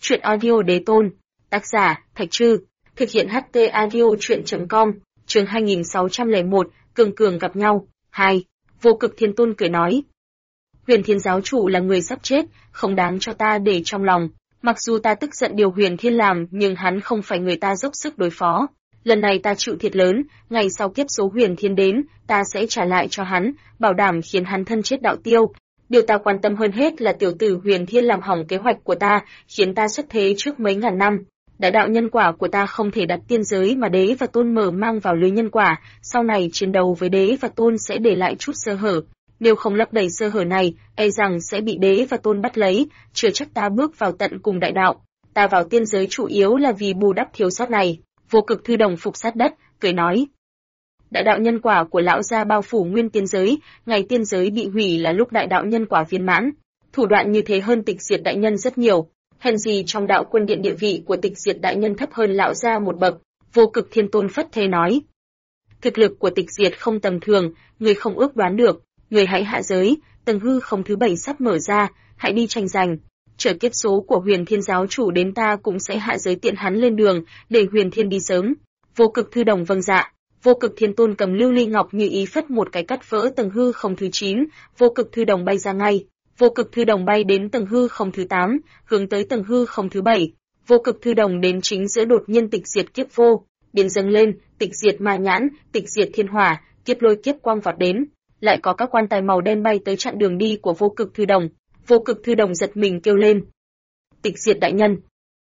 Truyện audio đế tôn. Tác giả, Thạch Trư. Thực hiện HT audio truyện.com. Chương 2601, Cường Cường gặp nhau. 2. Vô Cực Thiên Tôn cười nói. Huyền Thiên giáo chủ là người sắp chết, không đáng cho ta để trong lòng. Mặc dù ta tức giận điều Huyền Thiên làm, nhưng hắn không phải người ta dốc sức đối phó. Lần này ta chịu thiệt lớn, ngày sau kiếp số Huyền Thiên đến, ta sẽ trả lại cho hắn, bảo đảm khiến hắn thân chết đạo tiêu. Điều ta quan tâm hơn hết là tiểu tử Huyền Thiên làm hỏng kế hoạch của ta, khiến ta xuất thế trước mấy ngàn năm. Đại đạo nhân quả của ta không thể đặt tiên giới mà đế và tôn mở mang vào lưới nhân quả, sau này chiến đấu với đế và tôn sẽ để lại chút sơ hở. Nếu không lấp đầy sơ hở này, e rằng sẽ bị đế và tôn bắt lấy, chưa chắc ta bước vào tận cùng đại đạo. Ta vào tiên giới chủ yếu là vì bù đắp thiếu sót này. Vô Cực Thư Đồng phục sát đất, cười nói. Đại đạo nhân quả của lão gia bao phủ nguyên tiên giới, ngày tiên giới bị hủy là lúc đại đạo nhân quả viên mãn. Thủ đoạn như thế hơn Tịch Diệt đại nhân rất nhiều. Hèn gì trong đạo quân điện địa vị của Tịch Diệt đại nhân thấp hơn lão gia một bậc. Vô Cực Thiên Tôn phất thế nói. Thực lực của Tịch Diệt không tầm thường, người không ước đoán được. Người hãy hạ giới, tầng hư không thứ 7 sắp mở ra, hãy đi tranh giành. Chờ kiếp số của Huyền Thiên giáo chủ đến ta cũng sẽ hạ giới tiện hắn lên đường, để Huyền Thiên đi sớm. Vô Cực Thư Đồng vâng dạ. Vô Cực Thiên Tôn cầm lưu ly ngọc như ý phất một cái cắt vỡ tầng hư không thứ 9, Vô Cực Thư Đồng bay ra ngay. Vô Cực Thư Đồng bay đến tầng hư không thứ 8, hướng tới tầng hư không thứ 7. Vô Cực Thư Đồng đến chính giữa đột nhiên Tịch Diệt kiếp vô, biến dâng lên, Tịch Diệt ma nhãn, Tịch Diệt thiên hỏa, kiếp lôi kiếp quang vọt đến. Lại có các quan tài màu đen bay tới chặn đường đi của Vô Cực Thư Đồng. Vô Cực Thư Đồng giật mình kêu lên. Tịch Diệt đại nhân.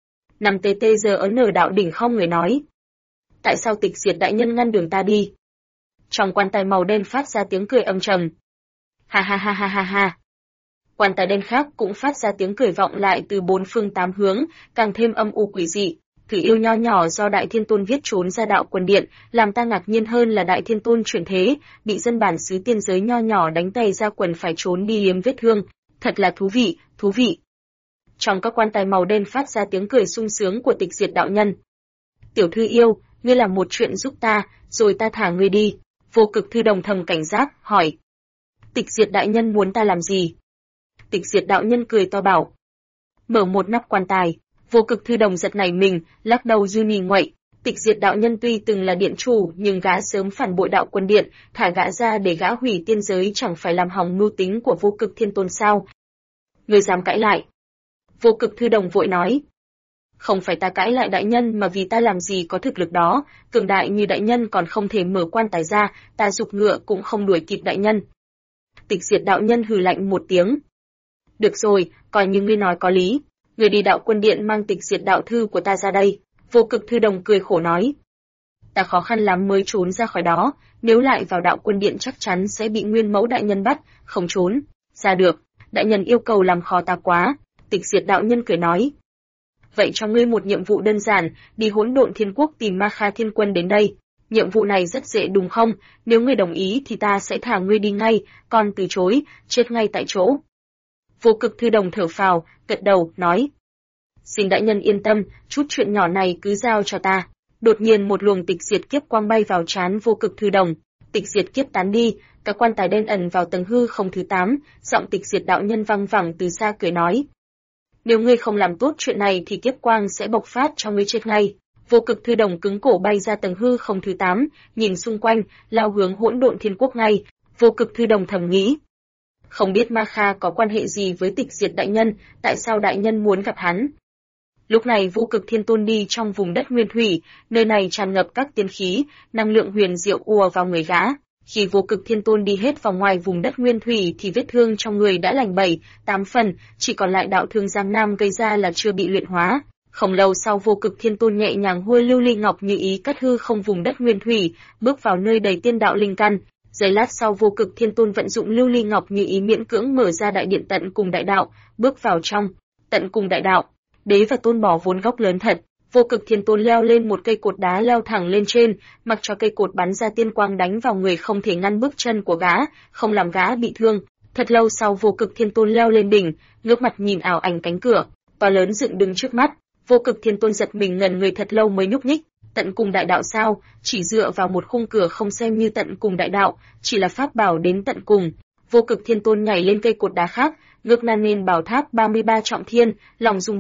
Nằm TT giờ ấn ở đạo đỉnh không người nói. Tại sao Tịch Diệt đại nhân ngăn đường ta đi? Trong quan tài màu đen phát ra tiếng cười âm trầm. Ha ha ha ha ha ha. Quan tài đen khác cũng phát ra tiếng cười vọng lại từ bốn phương tám hướng, càng thêm âm u quỷ dị. Thử yêu nho nhỏ do Đại Thiên Tôn viết trốn ra đạo quân điện, làm ta ngạc nhiên hơn là Đại Thiên Tôn chuyển thế, bị dân bản xứ tiên giới nho nhỏ đánh tày ra quần phải trốn đi liếm vết thương. Thật là thú vị, thú vị. Trong các quan tài màu đen phát ra tiếng cười sung sướng của Tịch Diệt đạo nhân. Tiểu thư yêu, ngươi làm một chuyện giúp ta, rồi ta thả ngươi đi. Vô Cực Thư Đồng thầm cảnh giác, hỏi. Tịch Diệt đại nhân muốn ta làm gì? Tịch Diệt đạo nhân cười to bảo. Mở một nắp quan tài. Vô Cực Thư Đồng giật nảy mình, lắc đầu dư nì nguậy. Tịch Diệt đạo nhân tuy từng là điện chủ, nhưng gã sớm phản bội đạo quân điện, thả gã ra để gã hủy tiên giới chẳng phải làm hỏng mưu tính của Vô Cực Thiên Tôn sao? Ngươi dám cãi lại? Vô Cực Thư Đồng vội nói. Không phải ta cãi lại đại nhân mà vì ta làm gì có thực lực đó, cường đại như đại nhân còn không thể mở quan tài ra, ta giục ngựa cũng không đuổi kịp đại nhân. Tịch Diệt đạo nhân hừ lạnh một tiếng. Được rồi, coi như ngươi nói có lý. Người đi đạo quân điện mang Tịch Diệt đạo thư của ta ra đây. Vô Cực Thư Đồng cười khổ nói. Ta khó khăn lắm mới trốn ra khỏi đó, nếu lại vào đạo quân điện chắc chắn sẽ bị Nguyên Mẫu đại nhân bắt, không trốn ra được. Đại nhân yêu cầu làm khó ta quá. Tịch Diệt đạo nhân cười nói. Vậy cho ngươi một nhiệm vụ đơn giản, đi Hỗn Độn Thiên Quốc tìm Ma Kha Thiên Quân đến đây. Nhiệm vụ này rất dễ đúng không? Nếu ngươi đồng ý thì ta sẽ thả ngươi đi ngay, còn từ chối, chết ngay tại chỗ. Vô Cực Thư Đồng thở phào, gật đầu, nói. Xin đại nhân yên tâm, chút chuyện nhỏ này cứ giao cho ta. Đột nhiên một luồng Tịch Diệt kiếp quang bay vào trán Vô Cực Thư Đồng. Tịch Diệt kiếp tán đi, các quan tài đen ẩn vào tầng hư không thứ 8, giọng Tịch Diệt đạo nhân vang vẳng từ xa cười nói. Nếu ngươi không làm tốt chuyện này thì kiếp quang sẽ bộc phát cho ngươi chết ngay. Vô Cực Thư Đồng cứng cổ bay ra tầng hư không thứ 8, nhìn xung quanh, lao hướng Hỗn Độn Thiên Quốc ngay. Vô Cực Thư Đồng thầm nghĩ. Không biết Ma Kha có quan hệ gì với Tịch Diệt đại nhân, tại sao đại nhân muốn gặp hắn? Lúc này Vô Cực Thiên Tôn đi trong vùng đất nguyên thủy, nơi này tràn ngập các tiên khí, năng lượng huyền diệu ùa vào người gã. Khi Vô Cực Thiên Tôn đi hết vào ngoài vùng đất nguyên thủy thì vết thương trong người đã lành 7-8 phần, chỉ còn lại đạo thương Giang Nam gây ra là chưa bị luyện hóa. Không lâu sau Vô Cực Thiên Tôn nhẹ nhàng huôi lưu ly ngọc như ý cắt hư không vùng đất nguyên thủy, bước vào nơi đầy tiên đạo linh căn. Giây lát sau Vô Cực Thiên Tôn vận dụng lưu ly ngọc như ý miễn cưỡng mở ra đại điện tận cùng đại đạo, bước vào trong tận cùng đại đạo. Đế và tôn bỏ vốn góc lớn thật. Vô Cực Thiên Tôn leo lên một cây cột đá leo thẳng lên trên, mặc cho cây cột bắn ra tiên quang đánh vào người không thể ngăn bước chân của gã, không làm gã bị thương. Thật lâu sau Vô Cực Thiên Tôn leo lên đỉnh, ngước mặt nhìn ảo ảnh cánh cửa to lớn dựng đứng trước mắt. Vô Cực Thiên Tôn giật mình ngẩn người thật lâu mới nhúc nhích. Tận cùng đại đạo sao? Chỉ dựa vào một khung cửa không xem như tận cùng đại đạo, chỉ là pháp bảo đến tận cùng. Vô Cực Thiên Tôn nhảy lên cây cột đá khác, ngước nan lên bảo tháp 33 trọng thiên, lòng rung động.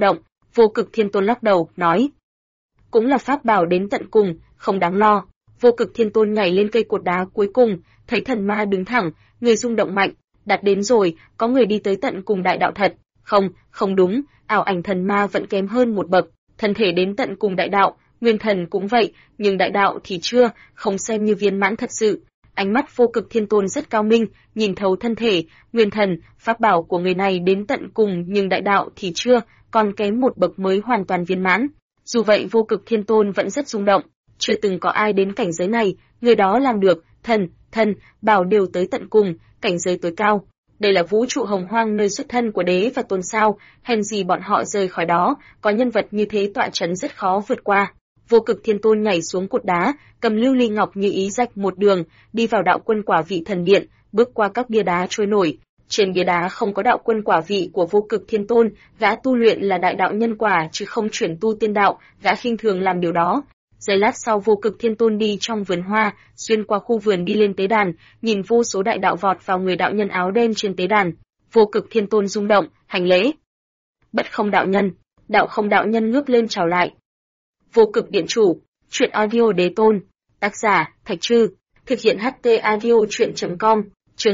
Vô Cực Thiên Tôn lắc đầu, nói. Cũng là pháp bảo đến tận cùng, không đáng lo. Vô Cực Thiên Tôn nhảy lên cây cột đá cuối cùng, thấy thần ma đứng thẳng, người rung động mạnh, đạt đến rồi, có người đi tới tận cùng đại đạo thật. Không, không đúng, ảo ảnh thần ma vẫn kém hơn một bậc, thân thể đến tận cùng đại đạo, nguyên thần cũng vậy, nhưng đại đạo thì chưa, không xem như viên mãn thật sự. Ánh mắt Vô Cực Thiên Tôn rất cao minh, nhìn thấu thân thể, nguyên thần, pháp bảo của người này đến tận cùng nhưng đại đạo thì chưa, còn kém một bậc mới hoàn toàn viên mãn. Dù vậy Vô Cực Thiên Tôn vẫn rất rung động, chưa từng có ai đến cảnh giới này, người đó làm được, thần, bảo đều tới tận cùng, cảnh giới tối cao. Đây là vũ trụ hồng hoang nơi xuất thân của đế và tôn sao, hèn gì bọn họ rời khỏi đó, có nhân vật như thế tọa trấn rất khó vượt qua. Vô Cực Thiên Tôn nhảy xuống cột đá, cầm lưu ly ngọc như ý rạch một đường, đi vào đạo quân quả vị thần điện, bước qua các bia đá trôi nổi. Trên bia đá không có đạo quân quả vị của Vô Cực Thiên Tôn, gã tu luyện là đại đạo nhân quả chứ không chuyển tu tiên đạo, gã khinh thường làm điều đó. Giây lát sau Vô Cực Thiên Tôn đi trong vườn hoa, xuyên qua khu vườn đi lên tế đàn, nhìn vô số đại đạo vọt vào người đạo nhân áo đen trên tế đàn. Vô Cực Thiên Tôn rung động, hành lễ. Bất không đạo nhân, đạo không đạo nhân ngước lên chào lại. Vô Cực Điện Chủ, truyện audio đế tôn, tác giả, Thạch Trư, thực hiện HT audio truyện.com, chương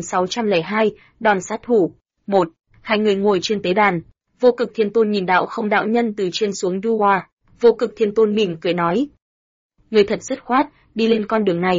2602, đòn sát thủ. 1. Hai người ngồi trên tế đàn, Vô Cực Thiên Tôn nhìn đạo không đạo nhân từ trên xuống đu hoa. Vô Cực Thiên Tôn mỉm cười nói. Người thật dứt khoát, đi lên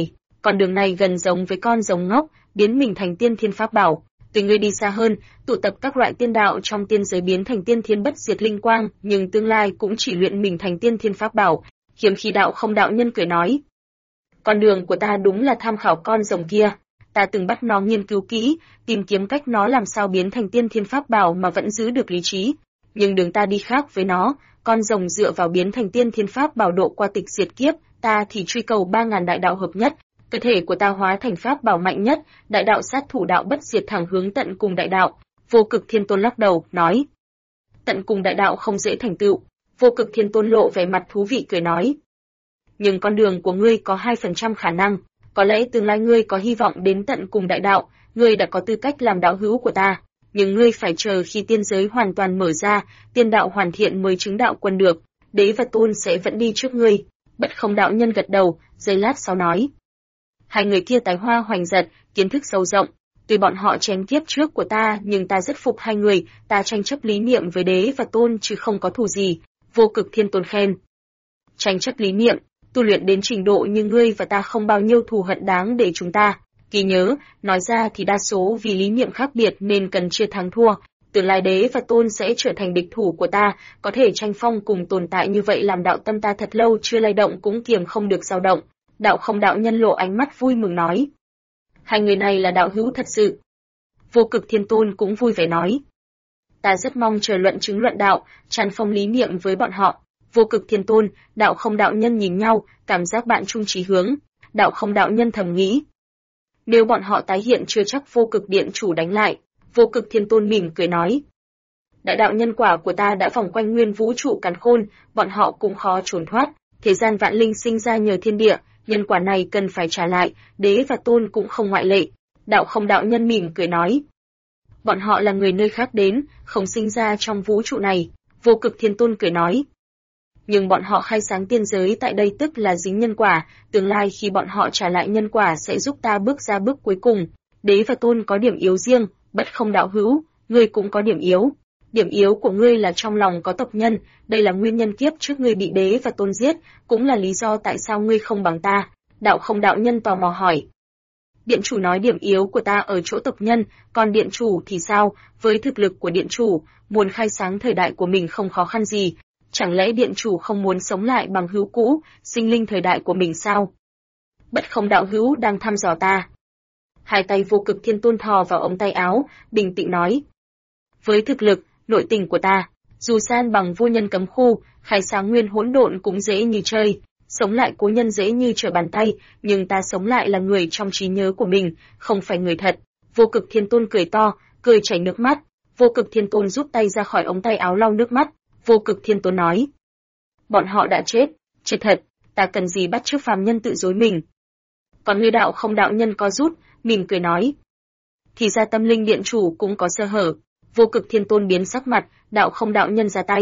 con đường này gần giống với con rồng ngốc, biến mình thành tiên thiên pháp bảo. Tùy ngươi đi xa hơn, tụ tập các loại tiên đạo trong tiên giới biến thành tiên thiên bất diệt linh quang, nhưng tương lai cũng chỉ luyện mình thành tiên thiên pháp bảo. Hiếm khi đạo không đạo nhân cười nói. Con đường của ta đúng là tham khảo con rồng kia. Ta từng bắt nó nghiên cứu kỹ, tìm kiếm cách nó làm sao biến thành tiên thiên pháp bảo mà vẫn giữ được lý trí. Nhưng đường ta đi khác với nó, con rồng dựa vào biến thành tiên thiên pháp bảo độ qua tịch diệt kiếp, ta thì truy cầu 3000 đại đạo hợp nhất, cơ thể của ta hóa thành pháp bảo mạnh nhất, đại đạo sát thủ đạo bất diệt thẳng hướng tận cùng đại đạo. Vô Cực Thiên Tôn lắc đầu, nói: Tận cùng đại đạo không dễ thành tựu. Vô Cực Thiên Tôn lộ vẻ mặt thú vị cười nói: Nhưng con đường của ngươi có 2% khả năng, có lẽ tương lai ngươi có hy vọng đến tận cùng đại đạo, ngươi đã có tư cách làm đạo hữu của ta. Nhưng ngươi phải chờ khi tiên giới hoàn toàn mở ra, tiên đạo hoàn thiện mới chứng đạo quân được, đế và tôn sẽ vẫn đi trước ngươi. Bất không đạo nhân gật đầu, giây lát sau nói. Hai người kia tái hoa hoành giật, kiến thức sâu rộng, tuy bọn họ chém kiếp trước của ta nhưng ta rất phục hai người, ta tranh chấp lý niệm với đế và tôn chứ không có thù gì. Vô Cực Thiên Tôn khen. Tranh chấp lý niệm, tu luyện đến trình độ như ngươi và ta không bao nhiêu thù hận đáng để chúng ta. Kỳ nhớ, nói ra thì đa số vì lý niệm khác biệt nên cần chia thắng thua. Tương lai đế và tôn sẽ trở thành địch thủ của ta, có thể tranh phong cùng tồn tại như vậy làm đạo tâm ta thật lâu chưa lay động cũng kiềm không được dao động. Đạo không đạo nhân lộ ánh mắt vui mừng nói. Hai người này là đạo hữu thật sự. Vô Cực Thiên Tôn cũng vui vẻ nói. Ta rất mong chờ luận chứng luận đạo, tràn phong lý niệm với bọn họ. Vô Cực Thiên Tôn, đạo không đạo nhân nhìn nhau, cảm giác bạn chung chí hướng. Đạo không đạo nhân thầm nghĩ. Nếu bọn họ tái hiện chưa chắc Vô Cực Điện Chủ đánh lại. Vô Cực Thiên Tôn mỉm cười nói. Đại đạo nhân quả của ta đã vòng quanh nguyên vũ trụ càn khôn, bọn họ cũng khó trốn thoát. Thế gian vạn linh sinh ra nhờ thiên địa, nhân quả này cần phải trả lại, đế và tôn cũng không ngoại lệ. Đạo không đạo nhân mỉm cười nói. Bọn họ là người nơi khác đến, không sinh ra trong vũ trụ này. Vô Cực Thiên Tôn cười nói. Nhưng bọn họ khai sáng tiên giới tại đây tức là dính nhân quả, tương lai khi bọn họ trả lại nhân quả sẽ giúp ta bước ra bước cuối cùng. Đế và tôn có điểm yếu riêng, bất không đạo hữu, ngươi cũng có điểm yếu. Điểm yếu của ngươi là trong lòng có tộc nhân, đây là nguyên nhân kiếp trước ngươi bị đế và tôn giết, cũng là lý do tại sao ngươi không bằng ta. Đạo không đạo nhân tò mò hỏi. Điện chủ nói điểm yếu của ta ở chỗ tộc nhân, còn điện chủ thì sao? Với thực lực của điện chủ, muốn khai sáng thời đại của mình không khó khăn gì. Chẳng lẽ điện chủ không muốn sống lại bằng hữu cũ, sinh linh thời đại của mình sao? Bất không đạo hữu đang thăm dò ta. Hai tay Vô Cực Thiên Tôn thò vào ống tay áo, bình tĩnh nói. Với thực lực, nội tình của ta, dù san bằng vô nhân cấm khu, khai sáng nguyên hỗn độn cũng dễ như chơi, sống lại cố nhân dễ như trở bàn tay, nhưng ta sống lại là người trong trí nhớ của mình, không phải người thật. Vô Cực Thiên Tôn cười to, cười chảy nước mắt. Vô Cực Thiên Tôn rút tay ra khỏi ống tay áo lau nước mắt. Vô Cực Thiên Tôn nói. Bọn họ đã chết thật, ta cần gì bắt chước phàm nhân tự dối mình. Còn ngươi đạo không đạo nhân co rút, mỉm cười nói. Thì ra tâm linh điện chủ cũng có sơ hở. Vô Cực Thiên Tôn biến sắc mặt, đạo không đạo nhân ra tay.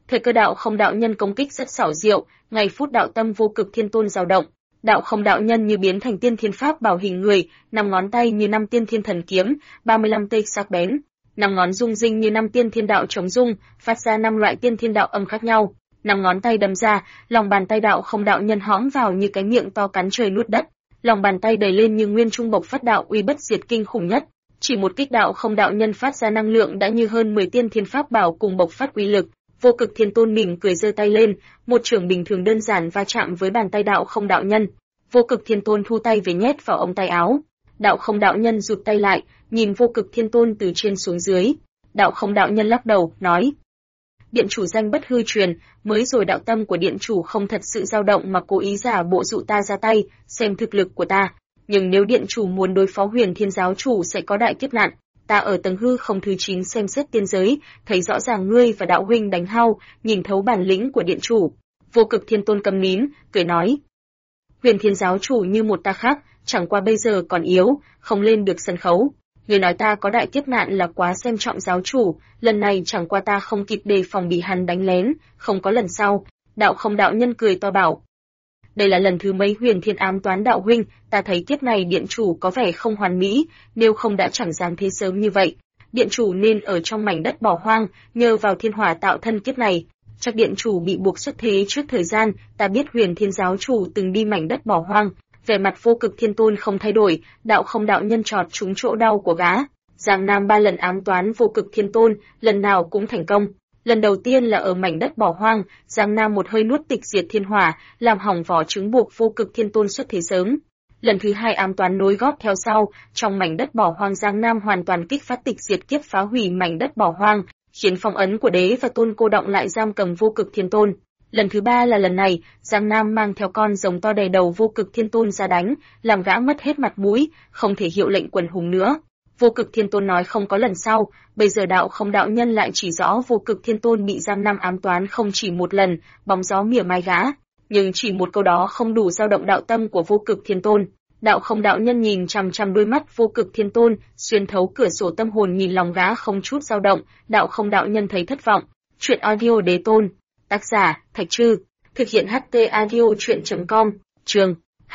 Thời cơ đạo không đạo nhân công kích rất xảo diệu, ngay phút đạo tâm vô cực thiên tôn dao động, đạo không đạo nhân như biến thành tiên thiên pháp bảo hình người, 5 ngón tay như 5 tiên thiên thần kiếm, 35 tê sắc bén, 5 ngón rung rinh như 5 tiên thiên đạo chống rung, phát ra 5 loại tiên thiên đạo âm khác nhau. 5 ngón tay đâm ra, lòng bàn tay đạo không đạo nhân hõm vào như cái miệng to cắn trời nuốt đất, lòng bàn tay đầy lên như nguyên trung bộc phát đạo uy bất diệt kinh khủng nhất. Chỉ một kích đạo không đạo nhân phát ra năng lượng đã như hơn 10 tiên thiên pháp bảo cùng bộc phát uy lực. Vô cực thiên tôn mỉm cười giơ tay lên, một chưởng bình thường đơn giản va chạm với bàn tay đạo không đạo nhân. Vô cực thiên tôn thu tay về nhét vào ống tay áo. Đạo không đạo nhân rụt tay lại, nhìn vô cực thiên tôn từ trên xuống dưới. Đạo không đạo nhân lắc đầu, nói: Điện chủ danh bất hư truyền, mới rồi đạo tâm của điện chủ không thật sự dao động mà cố ý giả bộ dụ ta ra tay, xem thực lực của ta. Nhưng nếu điện chủ muốn đối phó Huyền Thiên giáo chủ sẽ có đại kiếp nạn. Ta ở tầng hư không thứ 9 xem xét tiên giới, thấy rõ ràng ngươi và đạo huynh đánh hao, nhìn thấu bản lĩnh của điện chủ. Vô cực thiên tôn câm nín, cười nói: Huyền Thiên giáo chủ như một ta khác, chẳng qua bây giờ còn yếu, không lên được sân khấu. Người nói ta có đại kiếp nạn là quá xem trọng giáo chủ, lần này chẳng qua ta không kịp đề phòng bị hắn đánh lén, không có lần sau. Đạo không đạo nhân cười to bảo: Đây là lần thứ mấy Huyền Thiên ám toán đạo huynh, ta thấy kiếp này điện chủ có vẻ không hoàn mỹ, nếu không đã chẳng dám thế sớm như vậy. Điện chủ nên ở trong mảnh đất bỏ hoang, nhờ vào thiên hỏa tạo thân kiếp này. Chắc điện chủ bị buộc xuất thế trước thời gian, ta biết Huyền Thiên giáo chủ từng đi mảnh đất bỏ hoang. Vẻ mặt vô cực thiên tôn không thay đổi, đạo không đạo nhân chọt trúng chỗ đau của gã. Giang Nam 3 lần ám toán vô cực thiên tôn, lần nào cũng thành công. Lần đầu tiên là ở mảnh đất bỏ hoang, Giang Nam một hơi nuốt tịch diệt thiên hỏa, làm hỏng vỏ trứng buộc vô cực thiên tôn xuất thế sớm. Lần thứ 2 ám toán nối gót theo sau, trong mảnh đất bỏ hoang Giang Nam hoàn toàn kích phát tịch diệt kiếp phá hủy mảnh đất bỏ hoang, khiến phong ấn của đế và tôn cô động lại giam cầm vô cực thiên tôn. Lần thứ 3 là lần này, Giang Nam mang theo con rồng to đầy đầu vô cực thiên tôn ra đánh, làm gã mất hết mặt mũi, không thể hiệu lệnh quần hùng nữa. Vô cực thiên tôn nói không có lần sau, bây giờ đạo không đạo nhân lại chỉ rõ vô cực thiên tôn bị Giang Nam ám toán không chỉ một lần, bóng gió mỉa mai gã. Nhưng chỉ một câu đó không đủ dao động đạo tâm của vô cực thiên tôn. Đạo không đạo nhân nhìn chằm chằm đôi mắt vô cực thiên tôn, xuyên thấu cửa sổ tâm hồn nhìn lòng gã không chút dao động, đạo không đạo nhân thấy thất vọng. Chuyện audio đế tôn. Tác giả, Thạch Trư. Thực hiện HT audio chuyện.com. Chương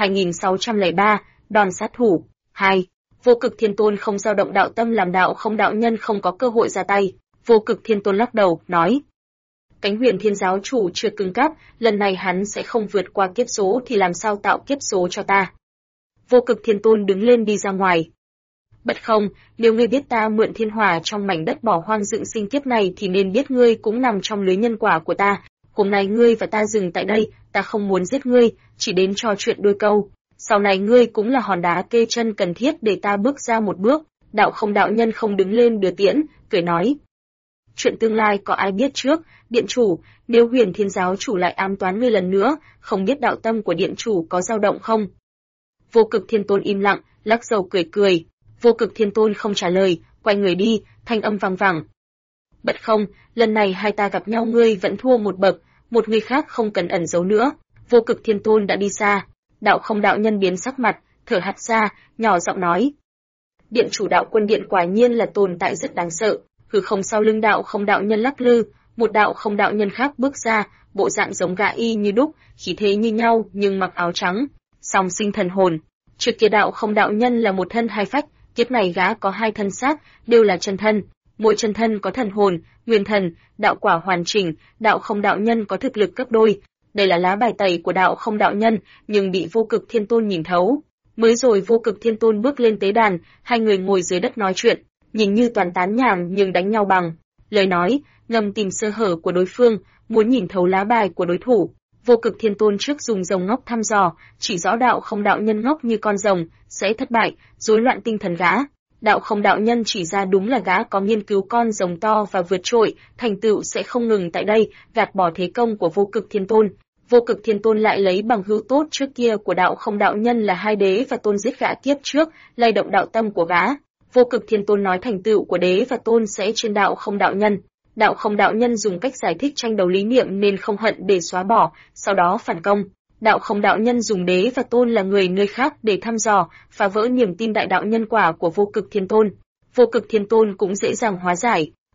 2603, đòn sát thủ. 2. Vô cực thiên tôn không dao động đạo tâm làm đạo không đạo nhân không có cơ hội ra tay. Vô cực thiên tôn lắc đầu, nói: Cánh Huyền Thiên giáo chủ chưa cứng cáp, lần này hắn sẽ không vượt qua kiếp số thì làm sao tạo kiếp số cho ta. Vô cực thiên tôn đứng lên đi ra ngoài. Bất không, nếu ngươi biết ta mượn thiên hỏa trong mảnh đất bỏ hoang dựng sinh kiếp này thì nên biết ngươi cũng nằm trong lưới nhân quả của ta. Hôm nay ngươi và ta dừng tại đây, ta không muốn giết ngươi, chỉ đến trò chuyện đôi câu. Sau này ngươi cũng là hòn đá kê chân cần thiết để ta bước ra một bước. Đạo không đạo nhân không đứng lên đưa tiễn, cười nói: Chuyện tương lai có ai biết trước, điện chủ, nếu Huyền Thiên giáo chủ lại ám toán ngươi lần nữa, không biết đạo tâm của điện chủ có dao động không? Vô cực thiên tôn im lặng, lắc đầu cười cười. Vô cực thiên tôn không trả lời, quay người đi, thanh âm vang vẳng. Bất không, lần này hai ta gặp nhau ngươi vẫn thua một bậc, một người khác không cần ẩn giấu nữa. Vô cực thiên tôn đã đi xa. Đạo không đạo nhân biến sắc mặt, thở hắt ra, nhỏ giọng nói: Điện chủ đạo quân điện quả nhiên là tồn tại rất đáng sợ. Hư không sau lưng đạo không đạo nhân lắc lư, một đạo không đạo nhân khác bước ra, bộ dạng giống gã y như đúc, khí thế như nhau nhưng mặc áo trắng, song sinh thần hồn. Trước kia đạo không đạo nhân là một thân hai phách, kiếp này gã có hai thân xác, đều là chân thân. Mỗi chân thân có thần hồn, nguyên thần, đạo quả hoàn chỉnh, đạo không đạo nhân có thực lực gấp đôi. Đây là lá bài tẩy của đạo không đạo nhân, nhưng bị vô cực thiên tôn nhìn thấu. Mới rồi vô cực thiên tôn bước lên tế đàn, hai người ngồi dưới đất nói chuyện, nhìn như toàn tán nhảm nhưng đánh nhau bằng lời nói, ngầm tìm sơ hở của đối phương, muốn nhìn thấu lá bài của đối thủ. Vô cực thiên tôn trước dùng rồng ngốc thăm dò, chỉ rõ đạo không đạo nhân ngốc như con rồng, sẽ thất bại, rối loạn tinh thần gã. Đạo không đạo nhân chỉ ra đúng là gã có nghiên cứu con rồng to và vượt trội, thành tựu sẽ không ngừng tại đây, gạt bỏ thế công của vô cực thiên tôn. Vô cực thiên tôn lại lấy bằng hữu tốt trước kia của đạo không đạo nhân là hai đế và tôn giết gã kiếp trước, lay động đạo tâm của gã. Vô cực thiên tôn nói thành tựu của đế và tôn sẽ trên đạo không đạo nhân. Đạo không đạo nhân dùng cách giải thích tranh đấu lý niệm nên không hận để xóa bỏ, sau đó phản công. Đạo không đạo nhân dùng đế và tôn là người nơi khác để thăm dò, phá vỡ niềm tin đại đạo nhân quả của vô cực thiên tôn. Vô cực thiên tôn cũng dễ dàng hóa giải.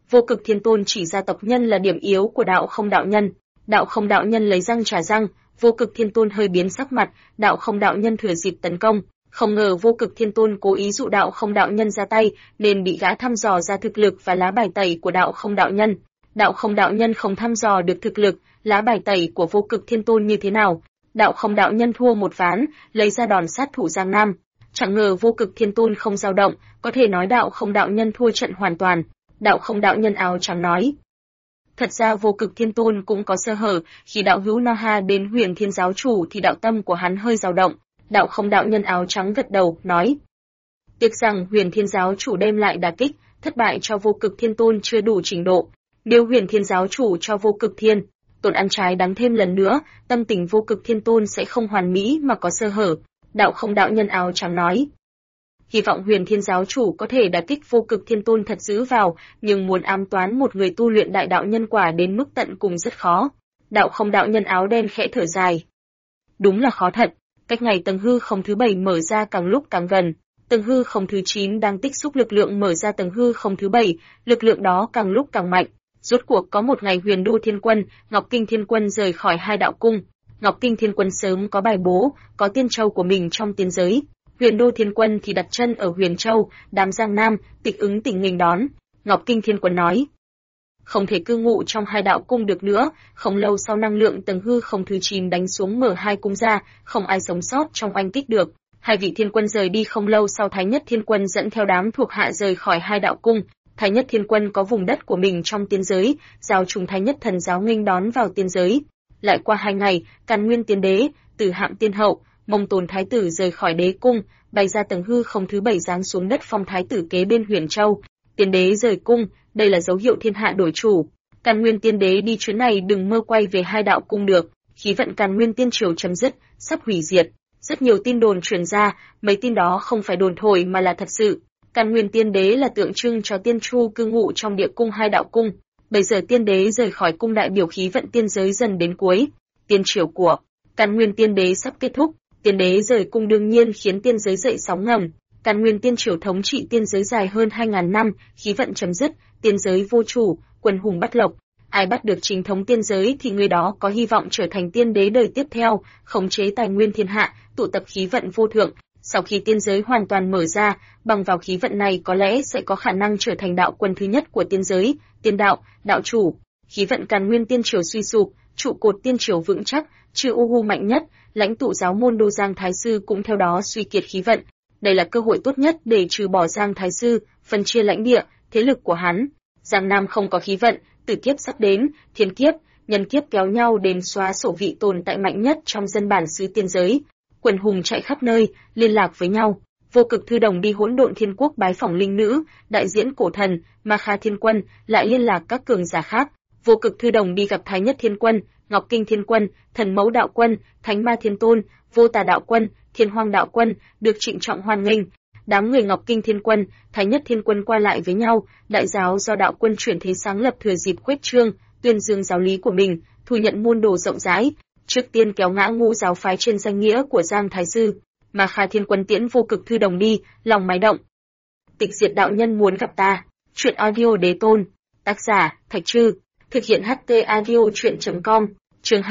Vô Cực Thiên Tôn chỉ ra tộc nhân là điểm yếu của Đạo Không đạo nhân. Đạo Không đạo nhân lấy răng trả răng, Vô Cực Thiên Tôn hơi biến sắc mặt, Đạo Không đạo nhân thừa dịp tấn công. Không ngờ Vô Cực Thiên Tôn cố ý dụ Đạo Không đạo nhân ra tay, nên bị gã thăm dò ra thực lực và lá bài tẩy của Đạo Không đạo nhân. Đạo Không đạo nhân không thăm dò được thực lực, lá bài tẩy của Vô Cực Thiên Tôn như thế nào. Đạo Không đạo nhân thua một ván, lấy ra đòn sát thủ Giang Nam. Chẳng ngờ Vô Cực Thiên Tôn không dao động, có thể nói Đạo Không đạo nhân thua trận hoàn toàn. Đạo Không đạo nhân áo trắng nói: thật ra Vô Cực Thiên Tôn cũng có sơ hở, khi đạo hữu Na đến Huyền Thiên giáo chủ thì đạo tâm của hắn hơi dao động. Đạo Không đạo nhân áo trắng gật đầu, nói: tiếc rằng Huyền Thiên giáo chủ đem lại đả kích, thất bại cho Vô Cực Thiên Tôn chưa đủ trình độ. Nếu Huyền Thiên giáo chủ cho Vô Cực Thiên Tôn ăn trái đắng thêm lần nữa, tâm tình Vô Cực Thiên Tôn sẽ không hoàn mỹ mà có sơ hở. Đạo Không đạo nhân áo trắng nói: hy vọng Huyền Thiên giáo chủ có thể đả kích Vô Cực Thiên Tôn thật dữ vào, nhưng muốn ám toán một người tu luyện đại đạo nhân quả đến mức tận cùng rất khó. Đạo Không đạo nhân áo đen khẽ thở dài: đúng là khó thật. Cách ngày tầng hư không thứ 7 mở ra càng lúc càng gần, tầng hư không thứ 9 đang tích xúc lực lượng mở ra tầng hư không thứ 7, lực lượng đó càng lúc càng mạnh. Rốt cuộc có một ngày Huyền Đô Thiên Quân, Ngọc Kinh Thiên Quân rời khỏi hai đạo cung. Ngọc Kinh Thiên Quân sớm có bài bố, có tiên châu của mình trong tiên giới. Huyền Đô Thiên Quân thì đặt chân ở Huyền Châu, đám Giang Nam, Tịch ứng tỉnh nghênh đón. Ngọc Kinh Thiên Quân nói: không thể cư ngụ trong hai đạo cung được nữa, không lâu sau năng lượng tầng hư không thứ 9 đánh xuống mở hai cung ra, không ai sống sót trong oanh kích được. Hai vị thiên quân rời đi không lâu sau Thái Nhất Thiên Quân dẫn theo đám thuộc hạ rời khỏi hai đạo cung. Thái Nhất Thiên Quân có vùng đất của mình trong tiên giới, giao trùng Thái Nhất Thần giáo nghênh đón vào tiên giới. Lại qua 2 ngày, Càn Nguyên Tiên Đế, Tử Hạm Tiên Hậu, Mông Tồn Thái tử rời khỏi đế cung, bay ra tầng hư không thứ 7 giáng xuống đất phong thái tử kế bên Huyền Châu. Tiên đế rời cung, đây là dấu hiệu thiên hạ đổi chủ. Càn Nguyên Tiên Đế đi chuyến này đừng mơ quay về hai đạo cung được, khí vận Càn Nguyên Tiên triều chấm dứt, sắp hủy diệt. Rất nhiều tin đồn truyền ra, mấy tin đó không phải đồn thổi mà là thật sự. Càn Nguyên Tiên Đế là tượng trưng cho tiên chu cư ngụ trong địa cung hai đạo cung. Bây giờ Tiên Đế rời khỏi cung đại biểu khí vận tiên giới dần đến cuối. Tiên triều của Càn Nguyên Tiên Đế sắp kết thúc. Tiên Đế rời cung đương nhiên khiến tiên giới dậy sóng ngầm. Càn Nguyên Tiên triều thống trị tiên giới dài hơn 2000 năm, khí vận chấm dứt, tiên giới vô chủ, quần hùng bắt lộc. Ai bắt được chính thống tiên giới thì người đó có hy vọng trở thành tiên đế đời tiếp theo, khống chế tài nguyên thiên hạ, tụ tập khí vận vô thượng. Sau khi tiên giới hoàn toàn mở ra, bằng vào khí vận này có lẽ sẽ có khả năng trở thành đạo quân thứ nhất của tiên giới, tiên đạo, đạo chủ. Khí vận Càn Nguyên Tiên triều suy sụp, trụ cột tiên triều vững chắc, Chư Uhu mạnh nhất, lãnh tụ giáo môn Đô Giang Thái Sư cũng theo đó suy kiệt khí vận. Đây là cơ hội tốt nhất để trừ bỏ Giang Thái Sư, phân chia lãnh địa, thế lực của hắn. Giang Nam không có khí vận, tử kiếp sắp đến, thiên kiếp, nhân kiếp kéo nhau đến xóa sổ vị tồn tại mạnh nhất trong dân bản xứ tiên giới. Quần hùng chạy khắp nơi, liên lạc với nhau. Vô Cực Thư Đồng đi Hỗn Độn Thiên Quốc bái phỏng linh nữ, đại diễn cổ thần, Ma Kha Thiên Quân, lại liên lạc các cường giả khác. Vô Cực Thư Đồng đi gặp Thái Nhất Thiên Quân, Ngọc Kinh Thiên Quân, Thần Mẫu Đạo Quân, Thánh Ma Thiên Tôn, Vô Tà Đạo Quân, Thiên Hoang Đạo Quân, được trịnh trọng hoan nghênh. Đám người Ngọc Kinh Thiên Quân, Thái Nhất Thiên Quân qua lại với nhau, đại giáo do đạo quân chuyển thế sáng lập thừa dịp khuếch trương, tuyên dương giáo lý của mình, thu nhận môn đồ rộng rãi, trước tiên kéo ngã ngũ giáo phái trên danh nghĩa của Giang Thái Sư. Mà Kha Thiên Quân tiễn Vô Cực Thư Đồng đi, lòng máy động. Tịch Diệt đạo nhân muốn gặp ta. Truyện audio Đế Tôn. Tác giả Thạch Trư. Thực hiện HT audio truyện.com. Chương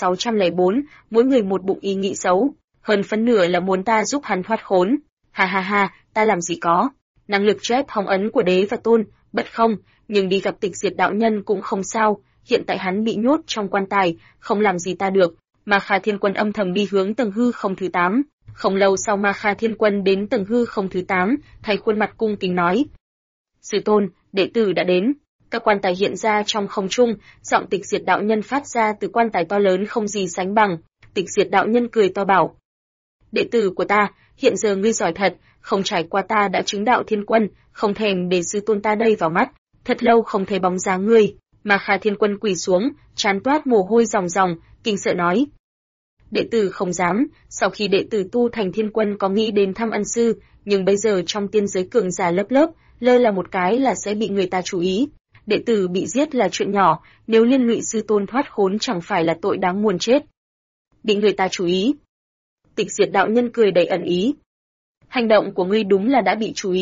2604, mỗi người một bụng ý nghĩ xấu, hơn phân nửa là muốn ta giúp hắn thoát khốn. Ha ha ha, ta làm gì có. Năng lực chép hồng ấn của đế và tôn, bất không, nhưng đi gặp Tịch Diệt đạo nhân cũng không sao, hiện tại hắn bị nhốt trong quan tài, không làm gì ta được. Mà Kha Thiên Quân âm thầm đi hướng tầng hư không thứ 8. Không lâu sau Ma Kha Thiên Quân đến tầng hư không thứ 8, thay khuôn mặt cung kính nói: Sư tôn, đệ tử đã đến. Các quan tài hiện ra trong không trung, giọng Tịch Diệt đạo nhân phát ra từ quan tài to lớn không gì sánh bằng. Tịch Diệt đạo nhân cười to bảo: đệ tử của ta, hiện giờ ngươi giỏi thật, không trải qua ta đã chứng đạo thiên quân, không thèm để sư tôn ta đây vào mắt, thật lâu không thấy bóng dáng ngươi. Mà Kha Thiên Quân quỳ xuống, trán toát mồ hôi ròng ròng, kinh sợ nói: đệ tử không dám, sau khi đệ tử tu thành thiên quân có nghĩ đến thăm ân sư, nhưng bây giờ trong tiên giới cường giả lớp lớp, lơ là một cái là sẽ bị người ta chú ý. Đệ tử bị giết là chuyện nhỏ, nếu liên lụy sư tôn thoát khốn chẳng phải là tội đáng muôn chết. Bị người ta chú ý. Tịch Diệt đạo nhân cười đầy ẩn ý. Hành động của ngươi đúng là đã bị chú ý.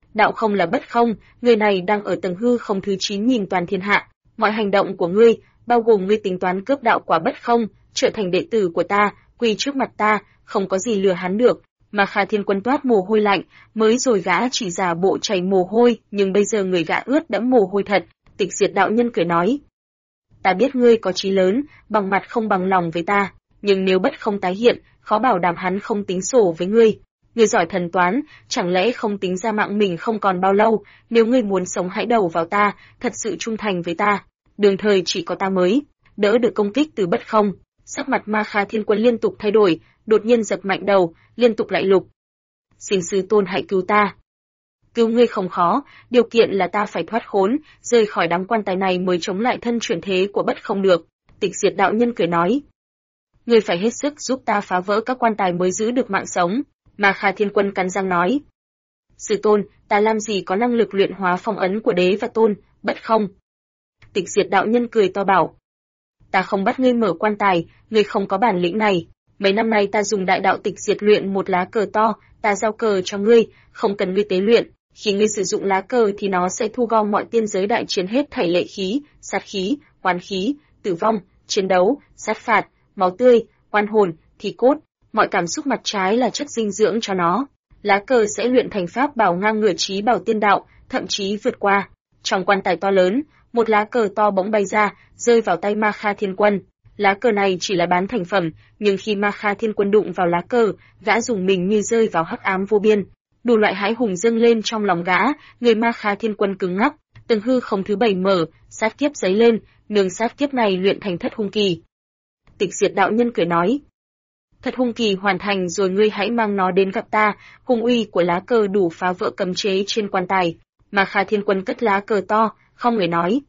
đạo không là bất không, người này đang ở tầng hư không thứ 9 nhìn toàn thiên hạ, mọi hành động của ngươi, bao gồm ngươi tính toán cướp đạo quả bất không, trở thành đệ tử của ta, quỳ trước mặt ta, không có gì lừa hắn được. Mà Kha Thiên Quân toát mồ hôi lạnh, mới rồi gã chỉ giả bộ chảy mồ hôi, nhưng bây giờ người gã ướt đẫm mồ hôi thật. Tịch Diệt đạo nhân cười nói: ta biết ngươi có chí lớn, bằng mặt không bằng lòng với ta, nhưng nếu bất không tái hiện, khó bảo đảm hắn không tính sổ với ngươi. Ngươi giỏi thần toán, chẳng lẽ không tính ra mạng mình không còn bao lâu, nếu ngươi muốn sống hãy đầu vào ta, thật sự trung thành với ta. Đường thời chỉ có ta mới đỡ được công kích từ bất không. Sắc mặt Ma Kha Thiên Quân liên tục thay đổi, đột nhiên giật mạnh đầu, liên tục lại lục: xin sư tôn hãy cứu ta. Cứu ngươi không khó, điều kiện là ta phải thoát khốn, rời khỏi đám quan tài này mới chống lại thân chuyển thế của bất không được. Tịch Diệt đạo nhân cười nói: ngươi phải hết sức giúp ta phá vỡ các quan tài mới giữ được mạng sống. Ma Kha Thiên Quân cắn răng nói: sư tôn, ta làm gì có năng lực luyện hóa phong ấn của đế và tôn, bất không. Tịch Diệt đạo nhân cười to bảo: ta không bắt ngươi mở quan tài, ngươi không có bản lĩnh này. Mấy năm nay ta dùng đại đạo tịch diệt luyện một lá cờ to, ta giao cờ cho ngươi, không cần ngươi tế luyện. Khi ngươi sử dụng lá cờ thì nó sẽ thu gom mọi tiên giới đại chiến hết thảy lệ khí, sát khí, oán khí, tử vong, chiến đấu, sát phạt, máu tươi, oan hồn, thi cốt, mọi cảm xúc mặt trái là chất dinh dưỡng cho nó. Lá cờ sẽ luyện thành pháp bảo ngang ngửa chí bảo tiên đạo, thậm chí vượt qua. Trong quan tài to lớn, một lá cờ to bỗng bay ra, rơi vào tay Ma Kha Thiên Quân. Lá cờ này chỉ là bán thành phẩm, nhưng khi Ma Kha Thiên Quân đụng vào lá cờ, gã dùng mình như rơi vào hắc ám vô biên. Đủ loại hãi hùng dâng lên trong lòng gã, người Ma Kha Thiên Quân cứng ngắc, tầng hư không thứ 7 mở, sát kiếp giấy lên, nương sát kiếp này luyện thành thất hung kỳ. Tịch Diệt đạo nhân cười nói: thất hung kỳ hoàn thành rồi ngươi hãy mang nó đến gặp ta, hung uy của lá cờ đủ phá vỡ cấm chế trên quan tài. Ma Kha Thiên Quân cất lá cờ to, không người nói: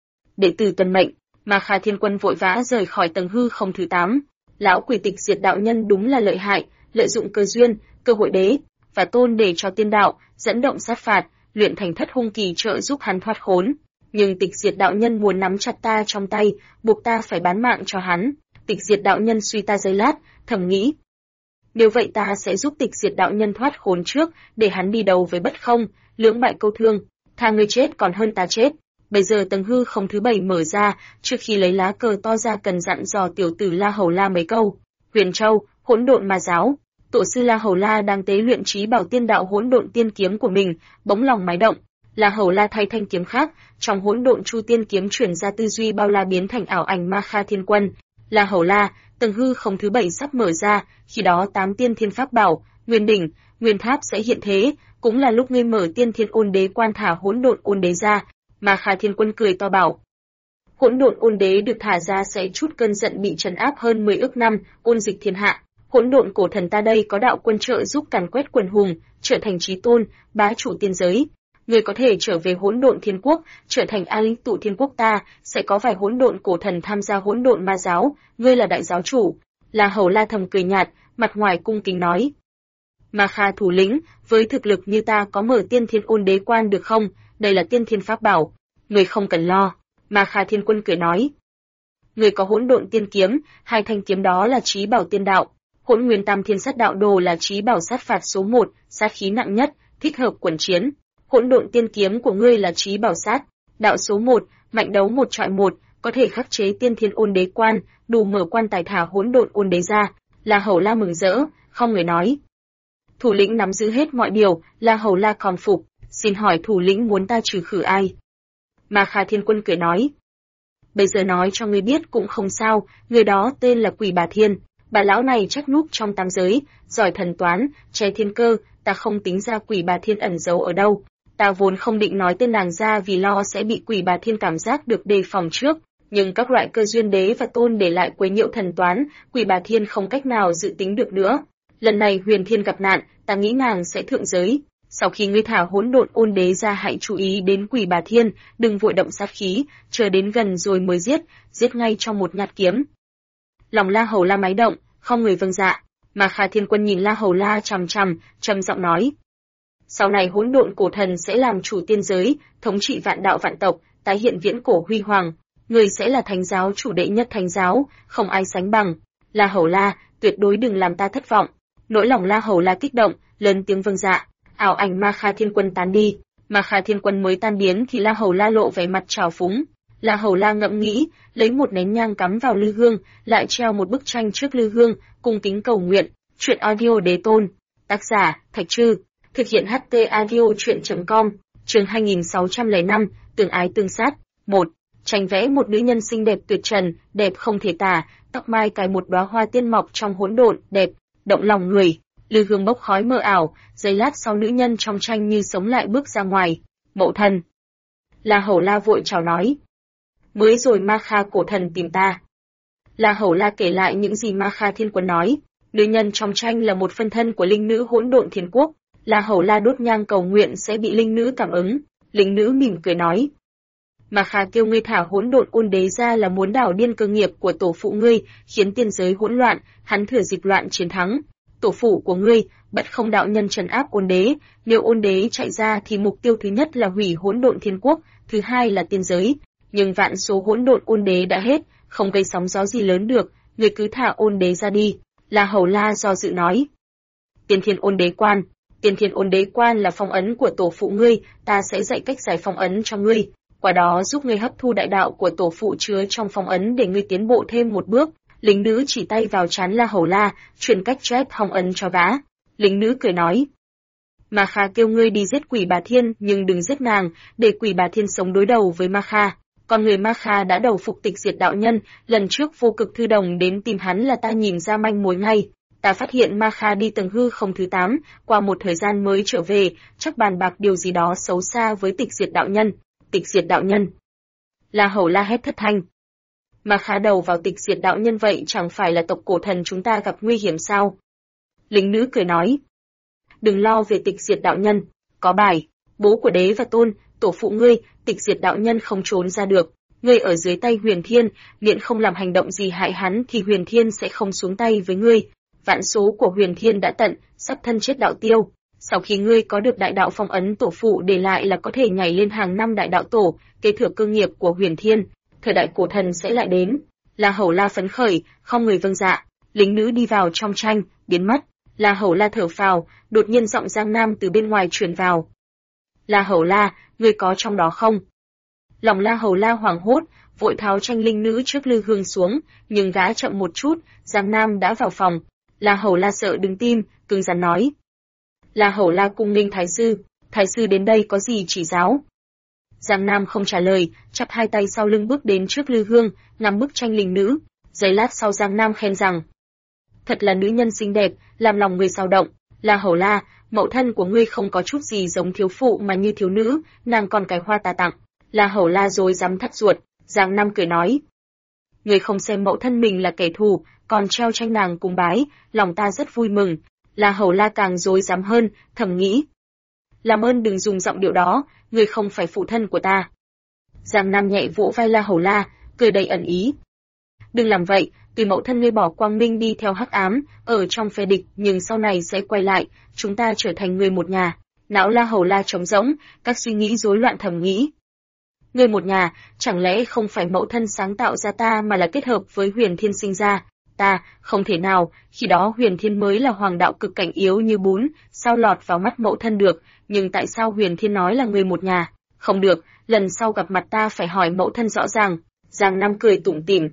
đệ tử tuân mệnh. Ma Kha Thiên Quân vội vã rời khỏi tầng hư không thứ 8. Lão quỷ Tịch Diệt đạo nhân đúng là lợi hại, lợi dụng cơ duyên, cơ hội đế và tôn để cho tiên đạo dẫn động sát phạt, luyện thành thất hung kỳ trợ giúp hắn thoát khốn. Nhưng Tịch Diệt đạo nhân muốn nắm chặt ta trong tay, buộc ta phải bán mạng cho hắn. Tịch Diệt đạo nhân suy ta giây lát, thầm nghĩ: nếu vậy ta sẽ giúp Tịch Diệt đạo nhân thoát khốn trước, để hắn đi đầu với bất không, lưỡng bại câu thương, thà ngươi chết còn hơn ta chết. Bây giờ tầng hư không thứ 7 mở ra, trước khi lấy lá cờ to ra cần dặn dò tiểu tử La Hầu La mấy câu. Huyền Châu, Hỗn Độn Ma Giáo. Tổ sư La Hầu La đang tế luyện chí bảo tiên đạo Hỗn Độn Tiên kiếm của mình, bỗng lòng máy động. La Hầu La thay thanh kiếm khác, trong Hỗn Độn Chu Tiên kiếm chuyển ra tư duy bao la biến thành ảo ảnh Ma Kha Thiên Quân. La Hầu La, tầng hư không thứ 7 sắp mở ra, khi đó 8 tiên thiên pháp bảo, Nguyên đỉnh, Nguyên tháp sẽ hiện thế, cũng là lúc ngươi mở Tiên Thiên Ôn Đế quan thả Hỗn Độn Ôn Đế ra. Ma Kha Thiên Quân cười to bảo: Hỗn Độn Ôn Đế được thả ra sẽ chút cơn giận bị trấn áp hơn 10 ức năm, ôn dịch thiên hạ. Hỗn Độn cổ thần ta đây có đạo quân trợ giúp càn quét quần hùng, trở thành chí tôn, bá chủ tiên giới. Người có thể trở về Hỗn Độn Thiên Quốc, trở thành A Linh tụ Thiên Quốc ta, sẽ có vài Hỗn Độn cổ thần tham gia Hỗn Độn Ma giáo, ngươi là đại giáo chủ. La Hầu La thầm cười nhạt, mặt ngoài cung kính nói: Ma Kha thủ lĩnh, với thực lực như ta có mở Tiên Thiên Ôn Đế quan được không? Đây là tiên thiên pháp bảo, người không cần lo. Ma Kha Thiên Quân cười nói: người có Hỗn Độn Tiên kiếm, 2 thanh kiếm đó là chí bảo tiên đạo. Hỗn Nguyên Tam Thiên Sát Đạo Đồ là chí bảo sát phạt số 1, sát khí nặng nhất, thích hợp quần chiến. Hỗn Độn Tiên kiếm của ngươi là chí bảo sát đạo số 1, mạnh đấu 1 chọi 1, có thể khắc chế Tiên Thiên Ôn Đế quan, đủ mở quan tài thả Hỗn Độn Ôn Đế ra. La Hầu La mừng rỡ, không người nói: thủ lĩnh nắm giữ hết mọi điều. La Hầu La còn phục, xin hỏi thủ lĩnh muốn ta trừ khử ai? Ma Kha Thiên Quân cười nói: bây giờ nói cho ngươi biết cũng không sao, người đó tên là Quỷ Bà Thiên. Bà lão này chắc núp trong tam giới, giỏi thần toán, che thiên cơ, ta không tính ra Quỷ Bà Thiên ẩn giấu ở đâu. Ta vốn không định nói tên nàng ra vì lo sẽ bị Quỷ Bà Thiên cảm giác được đề phòng trước, nhưng các loại cơ duyên đế và tôn để lại quấy nhiễu thần toán, Quỷ Bà Thiên không cách nào dự tính được nữa. Lần này Huyền Thiên gặp nạn, ta nghĩ nàng sẽ thượng giới. Sau khi ngươi thả Hỗn Độn Ôn Đế ra hãy chú ý đến Quỷ Bà Thiên, đừng vội động sát khí, chờ đến gần rồi mới giết ngay trong một nhát kiếm. Lòng La Hầu La máy động, không người vâng dạ. Mà Kha Thiên Quân nhìn La Hầu La chằm chằm, trầm giọng nói: sau này Hỗn Độn cổ thần sẽ làm chủ tiên giới, thống trị vạn đạo vạn tộc, tái hiện viễn cổ huy hoàng. Người sẽ là thánh giáo chủ đệ nhất thánh giáo, không ai sánh bằng. La Hầu La, tuyệt đối đừng làm ta thất vọng. Nỗi lòng La Hầu La kích động, lớn tiếng vâng dạ. ảo ảnh Ma Kha Thiên Quân tán đi. Ma Kha Thiên Quân mới tan biến thì La Hầu La lộ vẻ mặt trào phúng. La Hầu La ngẫm nghĩ, lấy một nén nhang cắm vào lư hương, lại treo một bức tranh trước lư hương, cung kính cầu nguyện. Truyện audio Đế Tôn. Tác giả, Thạch Trư. Thực hiện HT audio truyện.com. Chương 2605, Tương ái tương sát. 1. Tranh vẽ một nữ nhân xinh đẹp tuyệt trần, đẹp không thể tả, tóc mai cài một đóa hoa tiên mọc trong hỗn độn, đẹp, động lòng người. Lư hương bốc khói mờ ảo, giây lát sau nữ nhân trong tranh như sống lại bước ra ngoài. Mẫu thân. La Hầu La vội chào nói. Mới rồi Ma Kha cổ thần tìm ta. La Hầu La kể lại những gì Ma Kha Thiên Quân nói. Nữ nhân trong tranh là một phân thân của linh nữ hỗn độn thiên quốc. La Hầu La đốt nhang cầu nguyện sẽ bị linh nữ cảm ứng. Linh nữ mỉm cười nói. Ma Kha kêu ngươi thả hỗn độn ôn đế ra là muốn đảo điên cơ nghiệp của tổ phụ ngươi, khiến tiên giới hỗn loạn, hắn thừa dịp loạn chiến thắng. Tổ phụ của ngươi, Bất Không đạo nhân trấn áp ôn đế, nếu ôn đế chạy ra thì mục tiêu thứ nhất là hủy hỗn độn thiên quốc, thứ hai là tiên giới. Nhưng vạn số hỗn độn ôn đế đã hết, không gây sóng gió gì lớn được, ngươi cứ thả ôn đế ra đi. La Hầu La do dự nói. Tiên thiên ôn đế quan. Tiên thiên ôn đế quan là phong ấn của tổ phụ ngươi, ta sẽ dạy cách giải phong ấn cho ngươi. Qua đó giúp ngươi hấp thu đại đạo của tổ phụ chứa trong phong ấn để ngươi tiến bộ thêm một bước. Lính nữ chỉ tay vào trán La Hầu La, truyền cách chép phong ấn cho vã. Lính nữ cười nói. Ma Kha kêu ngươi đi giết Quỷ Bà Thiên, nhưng đừng giết nàng, để Quỷ Bà Thiên sống đối đầu với Ma Kha. Con người Ma Kha đã đầu phục Tịch Diệt đạo nhân, lần trước Vô Cực Thư Đồng đến tìm hắn là ta nhìn ra manh mối ngay. Ta phát hiện Ma Kha đi tầng hư không thứ 8, qua một thời gian mới trở về, chắc bàn bạc điều gì đó xấu xa với Tịch Diệt đạo nhân. Tịch Diệt đạo nhân. La Hầu La hét thất thanh. Ma Kha đầu vào Tịch Diệt đạo nhân vậy chẳng phải là tộc cổ thần chúng ta gặp nguy hiểm sao? Lính nữ cười nói. Đừng lo về Tịch Diệt đạo nhân, có bài, bố của đế và tôn, tổ phụ ngươi, Tịch Diệt đạo nhân không trốn ra được. Ngươi ở dưới tay Huyền Thiên, miễn không làm hành động gì hại hắn thì Huyền Thiên sẽ không xuống tay với ngươi. Vạn số của Huyền Thiên đã tận, sắp thân chết đạo tiêu. Sau khi ngươi có được đại đạo phong ấn tổ phụ để lại là có thể nhảy lên hàng năm đại đạo tổ, kế thừa cơ nghiệp của Huyền Thiên, thời đại cổ thần sẽ lại đến. La Hầu La phấn khởi, không người vâng dạ. Lính nữ đi vào trong tranh, biến mất. La Hầu La thở phào, đột nhiên giọng Giang Nam từ bên ngoài truyền vào. La Hầu La, ngươi có trong đó không? Lòng La Hầu La hoảng hốt, vội tháo tranh linh nữ trước lư hương xuống, nhưng gã chậm một chút, Giang Nam đã vào phòng. La Hầu La sợ đứng tim, cứng rắn nói. La Hầu La cung nghênh thái sư đến đây có gì chỉ giáo? Giang Nam không trả lời, chắp hai tay sau lưng bước đến trước lư hương, ngắm bức tranh linh nữ. Giây lát sau Giang Nam khen rằng. Thật là nữ nhân xinh đẹp, làm lòng người xao động. La Hầu La, mẫu thân của ngươi không có chút gì giống thiếu phụ mà như thiếu nữ, nàng còn cái hoa ta tặng. La Hầu La rồi dám thắt ruột, Giang Nam cười nói. Ngươi không xem mẫu thân mình là kẻ thù, còn treo tranh nàng cùng bái, lòng ta rất vui mừng. La Hầu La càng dối dám hơn, thầm nghĩ. Làm ơn đừng dùng giọng điệu đó, ngươi không phải phụ thân của ta. Giang Nam nhẹ vỗ vai La Hầu La, cười đầy ẩn ý. Đừng làm vậy, tuy mẫu thân ngươi bỏ quang minh đi theo hắc ám, ở trong phe địch nhưng sau này sẽ quay lại, chúng ta trở thành người một nhà. Não La Hầu La trống rỗng, các suy nghĩ rối loạn thầm nghĩ. Người một nhà, chẳng lẽ không phải mẫu thân sáng tạo ra ta mà là kết hợp với Huyền Thiên sinh ra? Ta, không thể nào, khi đó Huyền Thiên mới là hoàng đạo cực cảnh yếu như bún, sao lọt vào mắt mẫu thân được, nhưng tại sao Huyền Thiên nói là người một nhà? Không được, lần sau gặp mặt ta phải hỏi mẫu thân rõ ràng. Giang Nam cười tủm tỉm.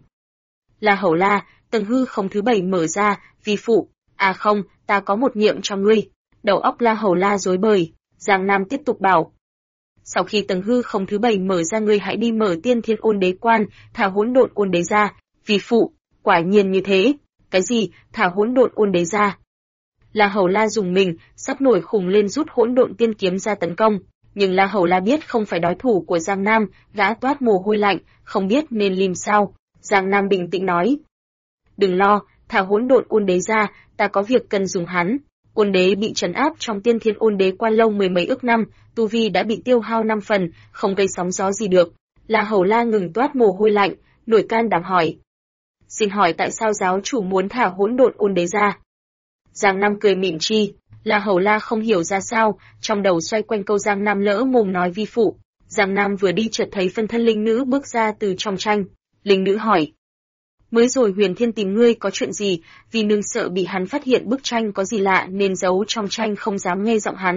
La Hầu La, tầng hư không thứ 7 mở ra, vi phụ. À không, ta có một nhiệm cho ngươi. Đầu óc La Hầu La rối bời. Giang Nam tiếp tục bảo. Sau khi tầng hư không thứ 7 mở ra ngươi hãy đi mở tiên thiên ôn đế quan, thả hỗn độn ôn đế ra. Vi phụ, quả nhiên như thế. Cái gì, thả hỗn độn ôn đế ra? La Hầu La dùng mình, sắp nổi khùng lên rút hỗn độn tiên kiếm ra tấn công. Nhưng La Hầu La biết không phải đối thủ của Giang Nam, gã toát mồ hôi lạnh, không biết nên làm sao. Giang Nam bình tĩnh nói. Đừng lo, thả hỗn độn ôn đế ra, ta có việc cần dùng hắn. Ôn đế bị trấn áp trong tiên thiên ôn đế quan lâu mười mấy ức năm, tu vi đã bị tiêu hao 5 phần, không gây sóng gió gì được. La Hầu La ngừng toát mồ hôi lạnh, nổi can đảm hỏi. Xin hỏi tại sao giáo chủ muốn thả hỗn độn ôn đế ra? Giang Nam cười mỉm chi. La Hầu La không hiểu ra sao, trong đầu xoay quanh câu Giang Nam lỡ mồm nói vi phụ. Giang Nam vừa đi chợt thấy phân thân linh nữ bước ra từ trong tranh. Linh nữ hỏi. Mới rồi Huyền Thiên tìm ngươi có chuyện gì, vì nương sợ bị hắn phát hiện bức tranh có gì lạ nên giấu trong tranh không dám nghe giọng hắn.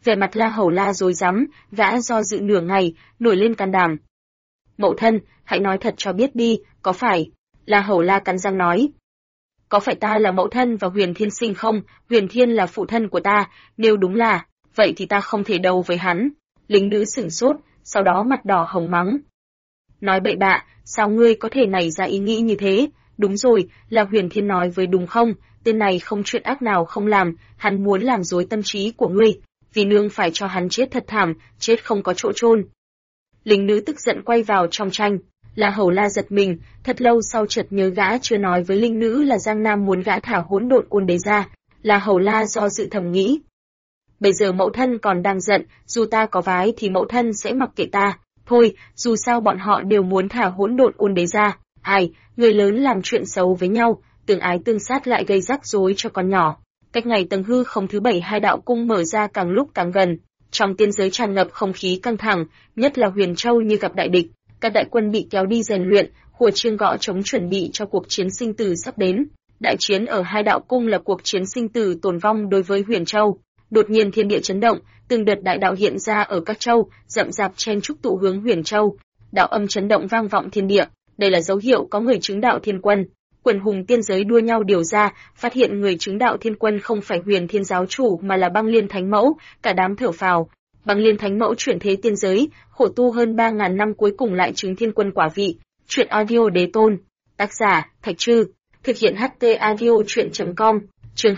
Vẻ mặt La Hầu La rối rắm, gã do dự nửa ngày, nổi lên can đảm. Mẫu thân, hãy nói thật cho biết đi, có phải? La Hầu La cắn răng nói. Có phải ta là mẫu thân và Huyền Thiên sinh không? Huyền Thiên là phụ thân của ta, nếu đúng là, vậy thì ta không thể đấu với hắn. Lính nữ sửng sốt, sau đó mặt đỏ hồng mắng. Nói bậy bạ, sao ngươi có thể nảy ra ý nghĩ như thế? Đúng rồi, là Huyền Thiên nói với đúng không? Tên này không chuyện ác nào không làm, hắn muốn làm rối tâm trí của ngươi, vì nương phải cho hắn chết thật thảm, chết không có chỗ chôn. Lính nữ tức giận quay vào trong tranh. La Hầu La giật mình, thật lâu sau chợt nhớ gã chưa nói với linh nữ là Giang Nam muốn gã thả hỗn độn côn đế ra. La Hầu La do dự thầm nghĩ. Bây giờ mẫu thân còn đang giận, dù ta có vái thì mẫu thân sẽ mặc kệ ta. Thôi, dù sao bọn họ đều muốn thả hỗn độn côn đế ra. Ai, người lớn làm chuyện xấu với nhau, tương ái tương sát lại gây rắc rối cho con nhỏ. Cách ngày tầng hư không thứ 7 hai đạo cung mở ra càng lúc càng gần. Trong tiên giới tràn ngập không khí căng thẳng, nhất là Huyền Châu như gặp đại địch. Các đại quân bị kéo đi rèn luyện, hùa chiêng gõ trống chuẩn bị cho cuộc chiến sinh tử sắp đến. Đại chiến ở hai đạo cung là cuộc chiến sinh tử tồn vong đối với Huyền Châu. Đột nhiên thiên địa chấn động, từng đợt đại đạo hiện ra ở các châu, rậm rạp chen trúc tụ hướng Huyền Châu. Đạo âm chấn động vang vọng thiên địa, đây là dấu hiệu có người chứng đạo thiên quân. Quần hùng tiên giới đua nhau điều ra, phát hiện người chứng đạo thiên quân không phải Huyền Thiên giáo chủ mà là Băng Liên Thánh Mẫu, cả đám thở phào. Băng Liên Thánh Mẫu chuyển thế tiên giới, khổ tu hơn 3000 năm cuối cùng lại chứng thiên quân quả vị. Truyện audio đế tôn. Tác giả: Thạch Trư. Thực hiện HT audio truyện.com. Chương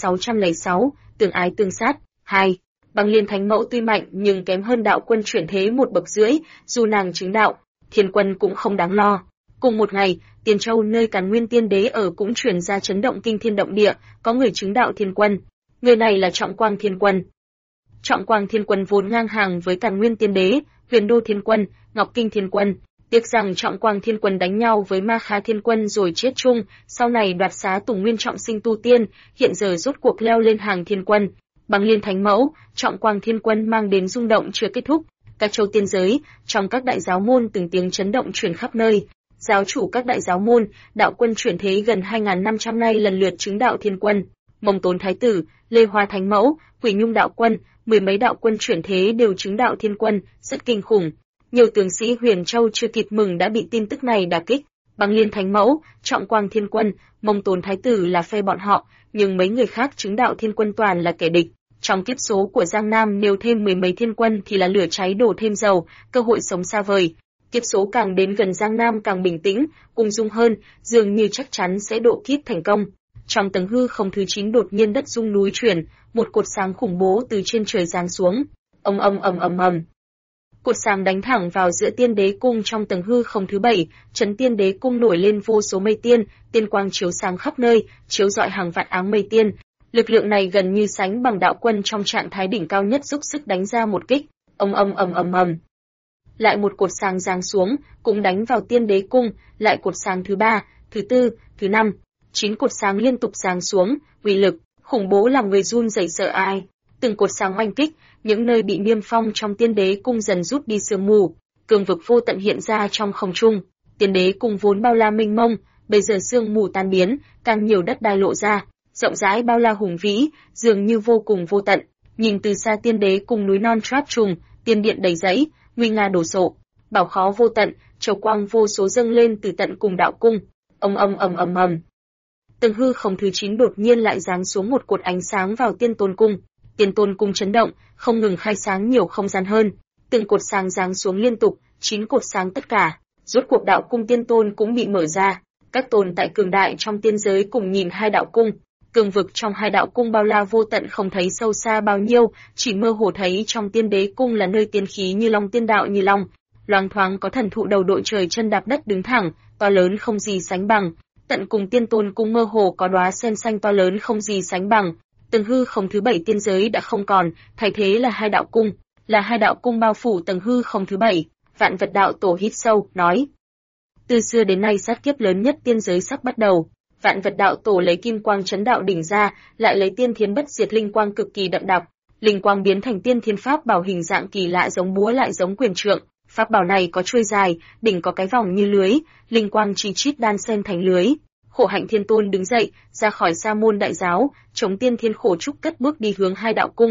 2606, tương ái tương sát. 2. Băng Liên Thánh Mẫu tuy mạnh nhưng kém hơn đạo quân chuyển thế 1 bậc rưỡi, dù nàng chứng đạo, thiên quân cũng không đáng lo. Cùng một ngày, Tiên Châu nơi Càn Nguyên Tiên Đế ở cũng truyền ra chấn động kinh thiên động địa, có người chứng đạo thiên quân. Người này là Trọng Quang Thiên Quân. Trọng Quang Thiên Quân vốn ngang hàng với Càn Nguyên Tiên Đế, Huyền Đô Thiên Quân, Ngọc Kinh Thiên Quân. Tiếc rằng Trọng Quang Thiên Quân đánh nhau với Ma Khá Thiên Quân rồi chết chung, sau này đoạt xá Tùng Nguyên trọng sinh tu tiên, hiện giờ rốt cuộc leo lên hàng thiên quân. Băng Liên Thánh Mẫu, Trọng Quang Thiên Quân mang đến rung động chưa kết thúc. Các châu tiên giới, trong các đại giáo môn từng tiếng chấn động truyền khắp nơi. Giáo chủ các đại giáo môn, đạo quân chuyển thế gần 2500 nay lần lượt chứng đạo thiên quân. Mông Tốn Thái Tử, Lê Hoa Thánh Mẫu, Quỷ Nhung đạo quân, 10 mấy đạo quân chuyển thế đều chứng đạo thiên quân, rất kinh khủng. Nhiều tướng sĩ Huyền Châu chưa kịp mừng đã bị tin tức này đả kích. Băng Liên Thánh Mẫu, Trọng Quang Thiên Quân, Mông Tốn Thái Tử là phe bọn họ, nhưng mấy người khác chứng đạo thiên quân toàn là kẻ địch. Trong kiếp số của Giang Nam nếu thêm 10 mấy thiên quân thì là lửa cháy đổ thêm dầu, cơ hội sống xa vời. Kiếp số càng đến gần Giang Nam càng bình tĩnh, ung dung hơn, dường như chắc chắn sẽ độ kiếp thành công. Trong tầng hư không thứ 9 đột nhiên đất rung núi chuyển, một cột sáng khủng bố từ trên trời giáng xuống. Ầm ầm ầm ầm ầm. Cột sáng đánh thẳng vào giữa Tiên Đế cung trong tầng hư không thứ 7, trấn Tiên Đế cung nổi lên vô số mây tiên, tiên quang chiếu sáng khắp nơi, chiếu rọi hàng vạn áng mây tiên. Lực lượng này gần như sánh bằng đạo quân trong trạng thái đỉnh cao nhất dốc sức đánh ra một kích. Ầm ầm ầm ầm ầm. Lại một cột sáng giáng xuống, cũng đánh vào Tiên Đế cung, lại cột sáng thứ 3, thứ 4, thứ 5, 9 cột sáng liên tục giáng xuống, uy lực khủng bố làm người run rẩy sợ ai. Từng cột sáng oanh kích, những nơi bị niêm phong trong Tiên Đế cung dần rút đi sương mù, cường vực vô tận hiện ra trong không trung. Tiên Đế cung vốn bao la mênh mông, bây giờ sương mù tan biến, càng nhiều đất đai lộ ra, rộng rãi bao la hùng vĩ, dường như vô cùng vô tận. Nhìn từ xa Tiên Đế cung núi non tráp trùng, tiên điện đầy rẫy, nguy nga đổ sộ, bảo khó vô tận, châu quang vô số dâng lên từ tận cùng đạo cung. Ầm ầm ầm ầm ầm. Tầng hư không thứ 9 đột nhiên lại giáng xuống một cột ánh sáng vào Tiên Tôn cung. Tiên Tôn cung chấn động, không ngừng khai sáng nhiều không gian hơn. Từng cột sáng giáng xuống liên tục, 9 cột sáng tất cả. Rốt cuộc đạo cung Tiên Tôn cũng bị mở ra. Các tồn tại cường đại trong tiên giới cùng nhìn hai đạo cung. Cường vực trong hai đạo cung bao la vô tận không thấy sâu xa bao nhiêu, chỉ mơ hồ thấy trong Tiên Đế cung là nơi tiên khí như long tiên đạo như long. Loáng thoáng có thần thụ đầu đội trời chân đạp đất đứng thẳng, to lớn không gì sánh bằng. Tận cùng Tiên Tôn cung mơ hồ có đóa sen xanh to lớn không gì sánh bằng. Tầng hư không thứ 7 tiên giới đã không còn, thay thế là hai đạo cung bao phủ tầng hư không thứ 7. Vạn Vật đạo tổ hít sâu, nói: từ xưa đến nay sát kiếp lớn nhất tiên giới sắp bắt đầu. Vạn Vật đạo tổ lấy kim quang chấn đạo đỉnh ra, lại lấy tiên thiến bất diệt linh quang cực kỳ đậm đặc. Linh quang biến thành tiên thiến pháp bảo hình dạng kỳ lạ giống búa lại giống quyền trượng. Pháp bảo này có chuôi dài, đỉnh có cái vòng như lưới, linh quang chi chít đan xen thành lưới. Khổ Hạnh Thiên Tôn đứng dậy, ra khỏi sa môn đại giáo, chống Tiên Thiên Khổ Trúc cất bước đi hướng hai đạo cung.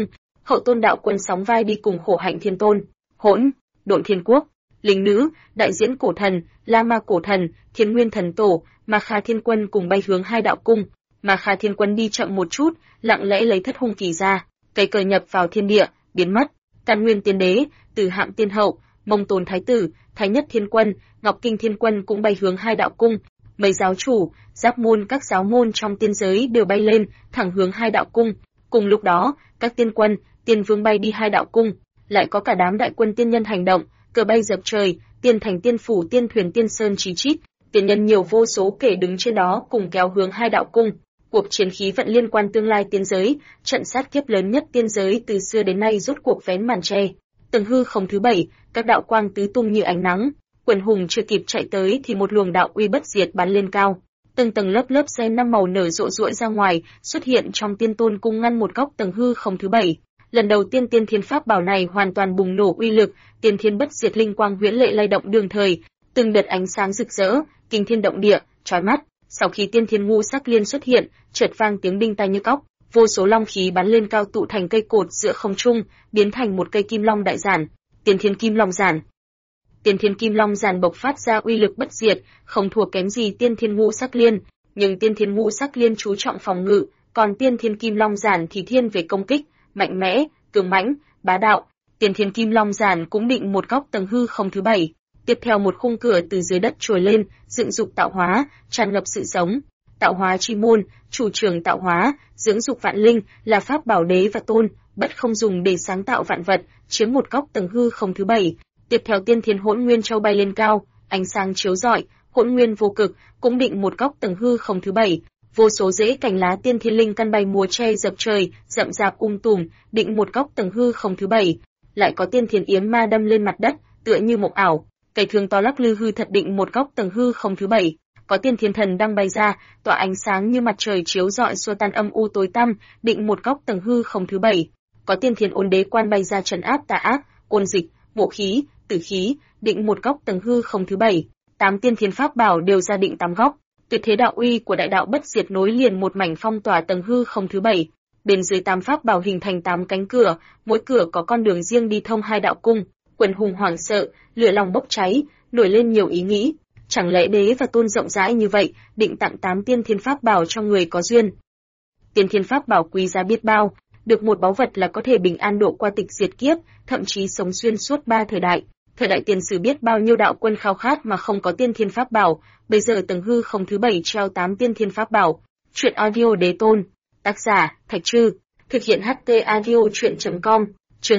Hậu Tôn đạo quân sóng vai đi cùng Khổ Hạnh Thiên Tôn, Hỗn Độn Thiên Quốc, Linh Nữ, Đại Diễn Cổ Thần, La Ma Cổ Thần, Thiên Nguyên Thần Tổ, Ma Kha Thiên Quân cùng bay hướng hai đạo cung. Ma Kha Thiên Quân đi chậm một chút, lặng lẽ lấy thất hung kỳ ra, cây cờ nhập vào thiên địa, biến mất. Càn Nguyên Tiên Đế, Từ Hạm Tiên Hậu, Mông Tôn Thái Tử, Thái Nhất Thiên Quân, Ngọc Kinh Thiên Quân cũng bay hướng hai đạo cung. Mấy giáo chủ, giáp môn các giáo môn trong tiên giới đều bay lên, thẳng hướng hai đạo cung. Cùng lúc đó, các tiên quân, tiên vương bay đi hai đạo cung, lại có cả đám đại quân tiên nhân hành động, cờ bay dập trời, tiên thành tiên phủ tiên thuyền tiên sơn chí chít, tiên nhân nhiều vô số kể đứng trên đó cùng kéo hướng hai đạo cung. Cuộc chiến khí vận liên quan tương lai tiên giới, trận sát kiếp lớn nhất tiên giới từ xưa đến nay rốt cuộc vén màn che. Tầng hư không thứ 7, các đạo quang tứ tung như ánh nắng, quần hùng chưa kịp chạy tới thì một luồng đạo uy bất diệt bắn lên cao. Từng tầng lớp lớp sen năm màu nở rộ rượi ra ngoài, xuất hiện trong Tiên Tôn cung ngăn một góc tầng hư không thứ 7. Lần đầu tiên tiên thiên pháp bảo này hoàn toàn bùng nổ uy lực, tiên thiên bất diệt linh quang huyễn lệ lay động đường thời, từng đợt ánh sáng rực rỡ, kinh thiên động địa, chói mắt. Sau khi tiên thiên ngũ sắc liên xuất hiện, chợt vang tiếng đinh tai nhức óc, vô số long khí bắn lên cao tụ thành cây cột giữa không trung, biến thành một cây kim long đại giản, tiên thiên kim long giản. Tiên thiên kim long giản bộc phát ra uy lực bất diệt, không thua kém gì tiên thiên ngũ sắc liên, nhưng tiên thiên ngũ sắc liên chú trọng phòng ngự, còn tiên thiên kim long giản thì thiên về công kích, mạnh mẽ, cường mãnh, bá đạo. Tiên thiên kim long giản cũng định một góc tầng hư không thứ 7. Tiếp theo một khung cửa từ dưới đất trồi lên, dựng dục tạo hóa, tràn ngập sự sống. Tạo hóa chi môn, chủ trưởng tạo hóa, dưỡng dục vạn linh, là pháp bảo đế và tôn, bất không dùng để sáng tạo vạn vật, chiếm một góc tầng hư không thứ 7. Tiếp theo tiên thiên hỗn nguyên châu bay lên cao, ánh sáng chiếu rọi, hỗn nguyên vô cực, cũng định một góc tầng hư không thứ 7. Vô số rễ cành lá tiên thiên linh căn bay múa che dập trời, rậm rạp tùm, định một góc tầng hư không thứ 7. Lại có tiên thiên yếm ma đâm lên mặt đất, tựa như mộng ảo, cây thương to lắc lư hư thật định một góc tầng hư không thứ 7. Có tiên thiên thần đang bay ra, tỏa ánh sáng như mặt trời chiếu rọi xua tan âm u tối tăm, định một góc tầng hư không thứ 7. Có tiên thiên ôn đế quan bay ra trấn áp tà ác, ôn dịch, ngộ khí, tử khí, định một góc tầng hư không thứ 7. 8 tiên thiên pháp bảo đều ra định 8 góc. Tuyệt thế đạo uy của đại đạo bất diệt nối liền một mảnh phong tỏa tầng hư không thứ 7. Bên dưới 8 pháp bảo hình thành 8 cánh cửa, mỗi cửa có con đường riêng đi thông hai đạo cung. Quần hùng hoảng sợ, lửa lòng bốc cháy, nổi lên nhiều ý nghĩ. Chẳng lẽ đế và tôn rộng rãi như vậy, định tặng 8 tiên thiên pháp bảo cho người có duyên? Tiên thiên pháp bảo quý giá biết bao, được một báu vật là có thể bình an độ qua tịch diệt kiếp, thậm chí sống xuyên suốt 3 thời đại. Thời đại tiền sử biết bao nhiêu đạo quân khao khát mà không có tiên thiên pháp bảo, bây giờ tầng hư không thứ 7 treo 8 tiên thiên pháp bảo. Truyện audio đế tôn, tác giả Thạch Trư, thực hiện HT audio truyện.com. Chương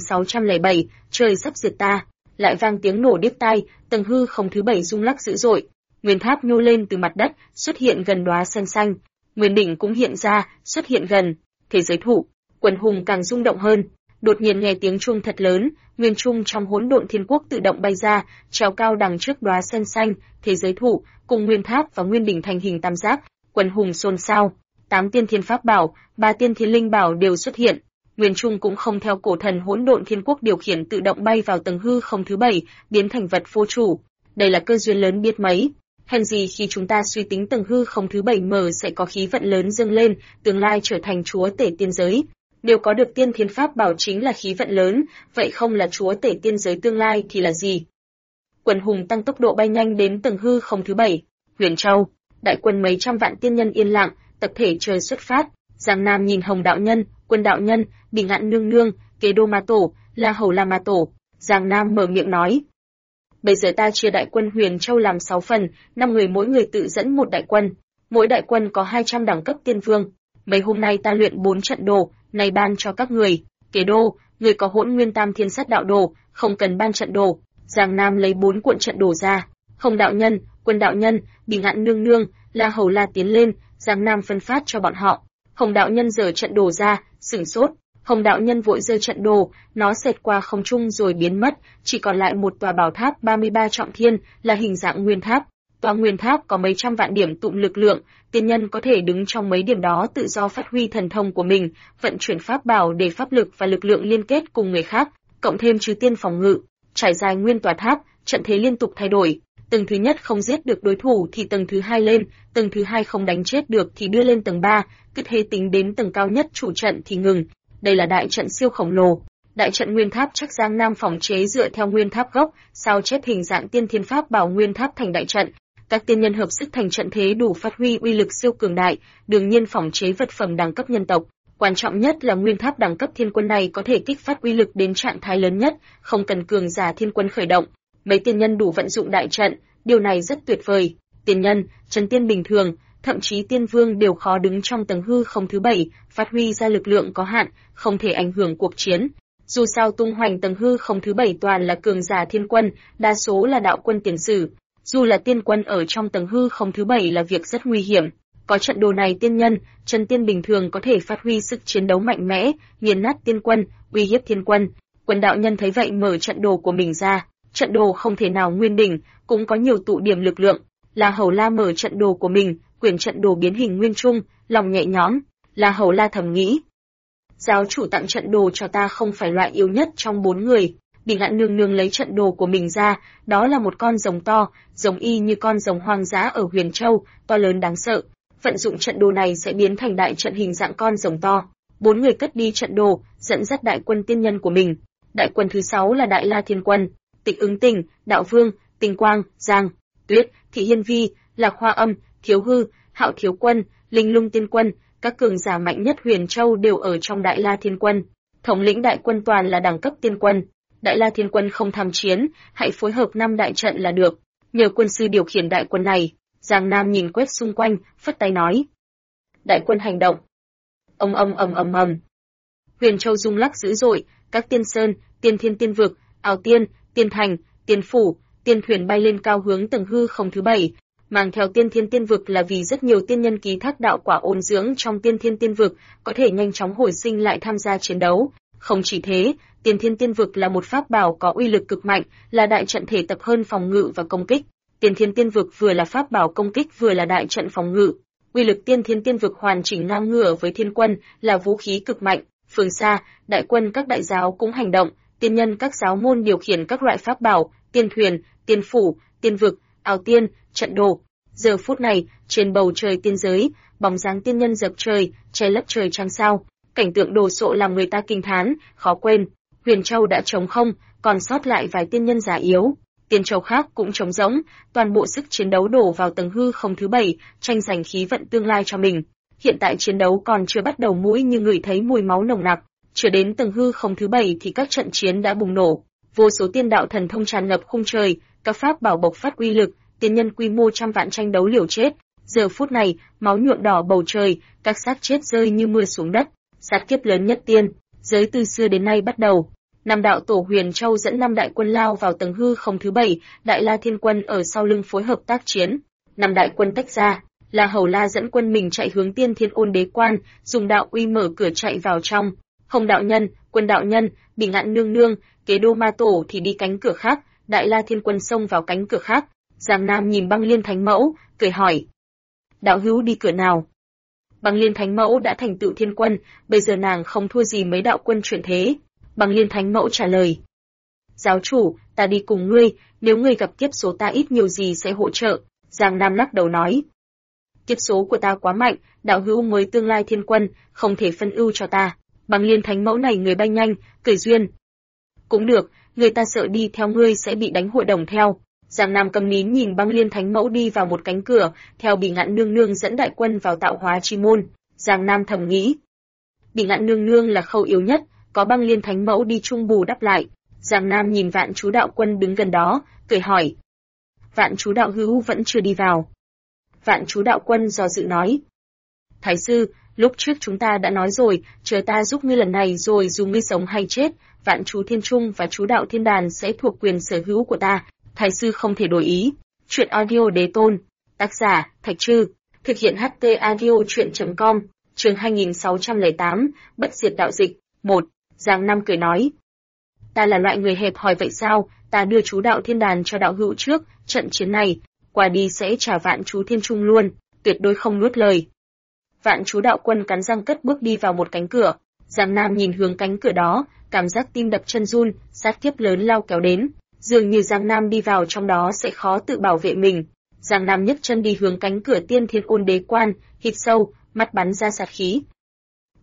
2607, trời sắp diệt ta. Lại vang tiếng nổ điếc tai, tầng hư không thứ 7 rung lắc dữ dội. Nguyên tháp nhô lên từ mặt đất, xuất hiện gần đóa sen xanh. Nguyên đỉnh cũng hiện ra, xuất hiện gần. Thế giới thụ, quần hùng càng rung động hơn. Đột nhiên nghe tiếng chuông thật lớn, nguyên trung trong hỗn độn thiên quốc tự động bay ra, treo cao đằng trước đóa sen xanh, thế giới thụ cùng nguyên tháp và nguyên đỉnh thành hình tam giác. Quần hùng xôn xao. 8 tiên thiên pháp bảo, 3 tiên thiên linh bảo đều xuất hiện. Nguyên trung cũng không theo cổ thần hỗn độn thiên quốc điều khiển tự động bay vào tầng hư không thứ 7, biến thành vật vô chủ. Đây là cơ duyên lớn biết mấy. Hèn gì khi chúng ta suy tính tầng hư không thứ 7 mở sẽ có khí vận lớn dâng lên, tương lai trở thành chúa tể tiên giới. Nếu có được tiên thiên pháp bảo chính là khí vận lớn, vậy không là chúa tể tiên giới tương lai thì là gì? Quần hùng tăng tốc độ bay nhanh đến tầng hư không thứ 7. Huyền Châu, đại quân mấy trăm vạn tiên nhân yên lặng, tập thể trời xuất phát. Giang Nam nhìn Hồng đạo nhân, Quân đạo nhân, Bỉ Ngạn nương nương, Kế Đô ma tổ, La Hầu La ma tổ. Giang Nam mở miệng nói: bây giờ ta chia đại quân Huyền Châu làm 6 phần, 5 người mỗi người tự dẫn một đại quân. Mỗi đại quân có 200 đẳng cấp tiên vương. Mấy hôm nay ta luyện 4 trận đồ, này ban cho các người. Kế Đô, người có Hỗn Nguyên Tam Thiên Sát đạo đồ, không cần ban trận đồ. Giang Nam lấy 4 cuộn trận đồ ra. Hồng đạo nhân, Quân đạo nhân, Bỉ Ngạn nương nương, La Hầu La tiến lên, Giang Nam phân phát cho bọn họ. Hồng đạo nhân giở trận đồ ra, sửng sốt. Hồng đạo nhân vội giơ trận đồ, nó xẹt qua không trung rồi biến mất, chỉ còn lại một tòa bảo tháp 33 trọng thiên, là hình dạng nguyên tháp. Tòa nguyên tháp có mấy trăm vạn điểm tụm lực lượng, tiên nhân có thể đứng trong mấy điểm đó tự do phát huy thần thông của mình, vận chuyển pháp bảo để pháp lực và lực lượng liên kết cùng người khác, cộng thêm trừ tiên phòng ngự, trải dài nguyên tòa tháp, trận thế liên tục thay đổi. Tầng thứ nhất không giết được đối thủ thì tầng thứ 2 lên, tầng thứ 2 không đánh chết được thì đưa lên tầng 3, cứ thế tính đến tầng cao nhất chủ trận thì ngừng. Đây là đại trận siêu khổng lồ. Đại trận Nguyên Tháp chắc Giang Nam phỏng chế dựa theo Nguyên Tháp gốc, sao chép hình dạng tiên thiên pháp bảo Nguyên Tháp thành đại trận. Các tiên nhân hợp sức thành trận thế đủ phát huy uy lực siêu cường đại, đương nhiên phỏng chế vật phẩm đẳng cấp nhân tộc. Quan trọng nhất là Nguyên Tháp đẳng cấp thiên quân này có thể kích phát uy lực đến trạng thái lớn nhất, không cần cường giả thiên quân khởi động. Mấy tiên nhân đủ vận dụng đại trận, điều này rất tuyệt vời. Tiên nhân, chân tiên bình thường, thậm chí tiên vương đều khó đứng trong tầng hư không thứ 7, phát huy ra lực lượng có hạn, không thể ảnh hưởng cuộc chiến. Dù sao tung hoành tầng hư không thứ 7 toàn là cường giả thiên quân, đa số là đạo quân tiền sử. Dù là tiên quân ở trong tầng hư không thứ 7 là việc rất nguy hiểm. Có trận đồ này tiên nhân, chân tiên bình thường có thể phát huy sức chiến đấu mạnh mẽ, nghiền nát tiên quân, uy hiếp thiên quân. Quân đạo nhân thấy vậy mở trận đồ của mình ra. Trận đồ không thể nào nguyên đỉnh, cũng có nhiều tụ điểm lực lượng. La Hầu La mở trận đồ của mình, quyển trận đồ biến hình nguyên trung, lòng nhẹ nhõm. La Hầu La thầm nghĩ, giáo chủ tặng trận đồ cho ta không phải loại yếu nhất trong 4 người. Bỉ Ngạn Nương Nương lấy trận đồ của mình ra, đó là một con rồng to, giống y như con rồng hoang dã ở Huyền Châu, to lớn đáng sợ. Vận dụng trận đồ này sẽ biến thành đại trận hình dạng con rồng to. 4 người cất đi trận đồ, dẫn dắt đại quân tiên nhân của mình. Đại quân thứ 6 là Đại La Thiên Quân, Tịch Ứng Tình, Đạo Vương, Tình Quang, Giang Tuyết, Thị Hiên Vi, Lạc Hoa Âm, Thiếu Hư, Hạo Thiếu Quân, Linh Lung Tiên Quân, các cường giả mạnh nhất Huyền Châu đều ở trong Đại La Thiên Quân. Thống lĩnh đại quân toàn là đẳng cấp tiên quân. Đại La Thiên Quân không tham chiến, hãy phối hợp 5 đại trận là được. Nhờ quân sư điều khiển đại quân này. Giang Nam nhìn quét xung quanh, phất tay nói: đại quân hành động. Ầm. Huyền Châu rung lắc dữ dội, các tiên sơn, tiên thiên tiên vực, ảo tiên, tiên thành, tiên phủ, tiên thuyền bay lên cao hướng tầng hư không thứ 7. Mang theo tiên thiên tiên vực là vì rất nhiều tiên nhân ký thác đạo quả ôn dưỡng trong tiên thiên tiên vực, có thể nhanh chóng hồi sinh lại tham gia chiến đấu. Không chỉ thế, tiên thiên tiên vực là một pháp bảo có uy lực cực mạnh, là đại trận thể tập hơn phòng ngự và công kích. Tiên thiên tiên vực vừa là pháp bảo công kích vừa là đại trận phòng ngự. Uy lực tiên thiên tiên vực hoàn chỉnh ngang ngửa với thiên quân, là vũ khí cực mạnh. Phương xa, đại quân các đại giáo cũng hành động, tiên nhân các giáo môn điều khiển các loại pháp bảo, tiên thuyền, tiên phủ, tiên vực, ảo tiên, trận đồ. Giờ phút này, trên bầu trời tiên giới, bóng dáng tiên nhân dập trời, che lấp trời trăng sao, cảnh tượng đồ sộ làm người ta kinh thán, khó quên. Huyền Châu đã trống không, còn sót lại vài tiên nhân già yếu. Tiên châu khác cũng trống rỗng, toàn bộ sức chiến đấu đổ vào tầng hư không thứ 7, tranh giành khí vận tương lai cho mình. Hiện tại chiến đấu còn chưa bắt đầu mũi nhưng ngửi thấy mùi máu nồng nặc, chưa đến tầng hư không thứ 7 thì các trận chiến đã bùng nổ. Vô số tiên đạo thần thông tràn ngập khung trời, các pháp bảo bộc phát uy lực, tiên nhân quy mô trăm vạn tranh đấu liều chết. Giờ phút này, máu nhuộm đỏ bầu trời, các xác chết rơi như mưa xuống đất. Sát kiếp lớn nhất tiên giới từ xưa đến nay bắt đầu. Năm đạo tổ Huyền Châu dẫn 5 đại quân lao vào tầng hư không thứ 7, Đại La Thiên Quân ở sau lưng phối hợp tác chiến. 5 đại quân tách ra, La Hầu La dẫn quân mình chạy hướng Tiên Thiên Ôn Đế Quan, dùng đạo uy mở cửa chạy vào trong. Hồng đạo nhân, Quân đạo nhân, Bỉ Ngạn Nương Nương, Kế Đô Ma Tổ thì đi cánh cửa khác, Đại La Thiên Quân xông vào cánh cửa khác. Giang Nam nhìn Băng Liên Thánh Mẫu, cười hỏi: đạo hữu đi cửa nào? Băng Liên Thánh Mẫu đã thành tựu thiên quân, bây giờ nàng không thua gì mấy đạo quân chuyển thế. Băng Liên Thánh Mẫu trả lời: giáo chủ, ta đi cùng ngươi, nếu ngươi gặp kiếp số ta ít nhiều gì sẽ hỗ trợ. Giang Nam lắc đầu nói: kiếp số của ta quá mạnh, đạo hữu mới tương lai thiên quân, không thể phân ưu cho ta. Băng Liên Thánh Mẫu này người bay nhanh, cười duyên: cũng được, người ta sợ đi theo ngươi sẽ bị đánh hội đồng theo. Giang Nam cầm nín nhìn Băng Liên Thánh Mẫu đi vào một cánh cửa, theo Bỉ Ngạn Nương Nương dẫn đại quân vào tạo hóa chi môn. Giang Nam thầm nghĩ, Bỉ Ngạn Nương Nương là khâu yếu nhất, có Băng Liên Thánh Mẫu đi chung bù đắp lại. Giang Nam nhìn Vạn Chú đạo quân đứng gần đó, cười hỏi: Vạn Chú đạo hữu vẫn chưa đi vào? Vạn Chú đạo quân do dự nói: thái sư, lúc trước chúng ta đã nói rồi, chờ ta giúp ngươi lần này rồi dù ngươi sống hay chết, Vạn Chú Thiên Trung và Chú đạo Thiên Đàn sẽ thuộc quyền sở hữu của ta. Thái sư không thể đổi ý. Chuyện audio đế tôn. Tác giả: Thạch Trư. Thực hiện HT audio chuyện.com. Chương 2608. Bất diệt đạo dịch. 1. Giang Nam cười nói: ta là loại người hẹp hòi vậy sao? Ta đưa Chú đạo Thiên Đàn cho đạo hữu trước, trận chiến này qua đi sẽ trả Vạn Chú Thiên Trung luôn, tuyệt đối không nuốt lời. Vạn Chú đạo quân cắn răng cất bước đi vào một cánh cửa. Giang Nam nhìn hướng cánh cửa đó, cảm giác tim đập chân run, sát kiếp lớn lao kéo đến. Dường như Giang Nam đi vào trong đó sẽ khó tự bảo vệ mình. Giang Nam nhấc chân đi hướng cánh cửa Tiên Thiên Ôn Đế Quan, hít sâu, mắt bắn ra sát khí.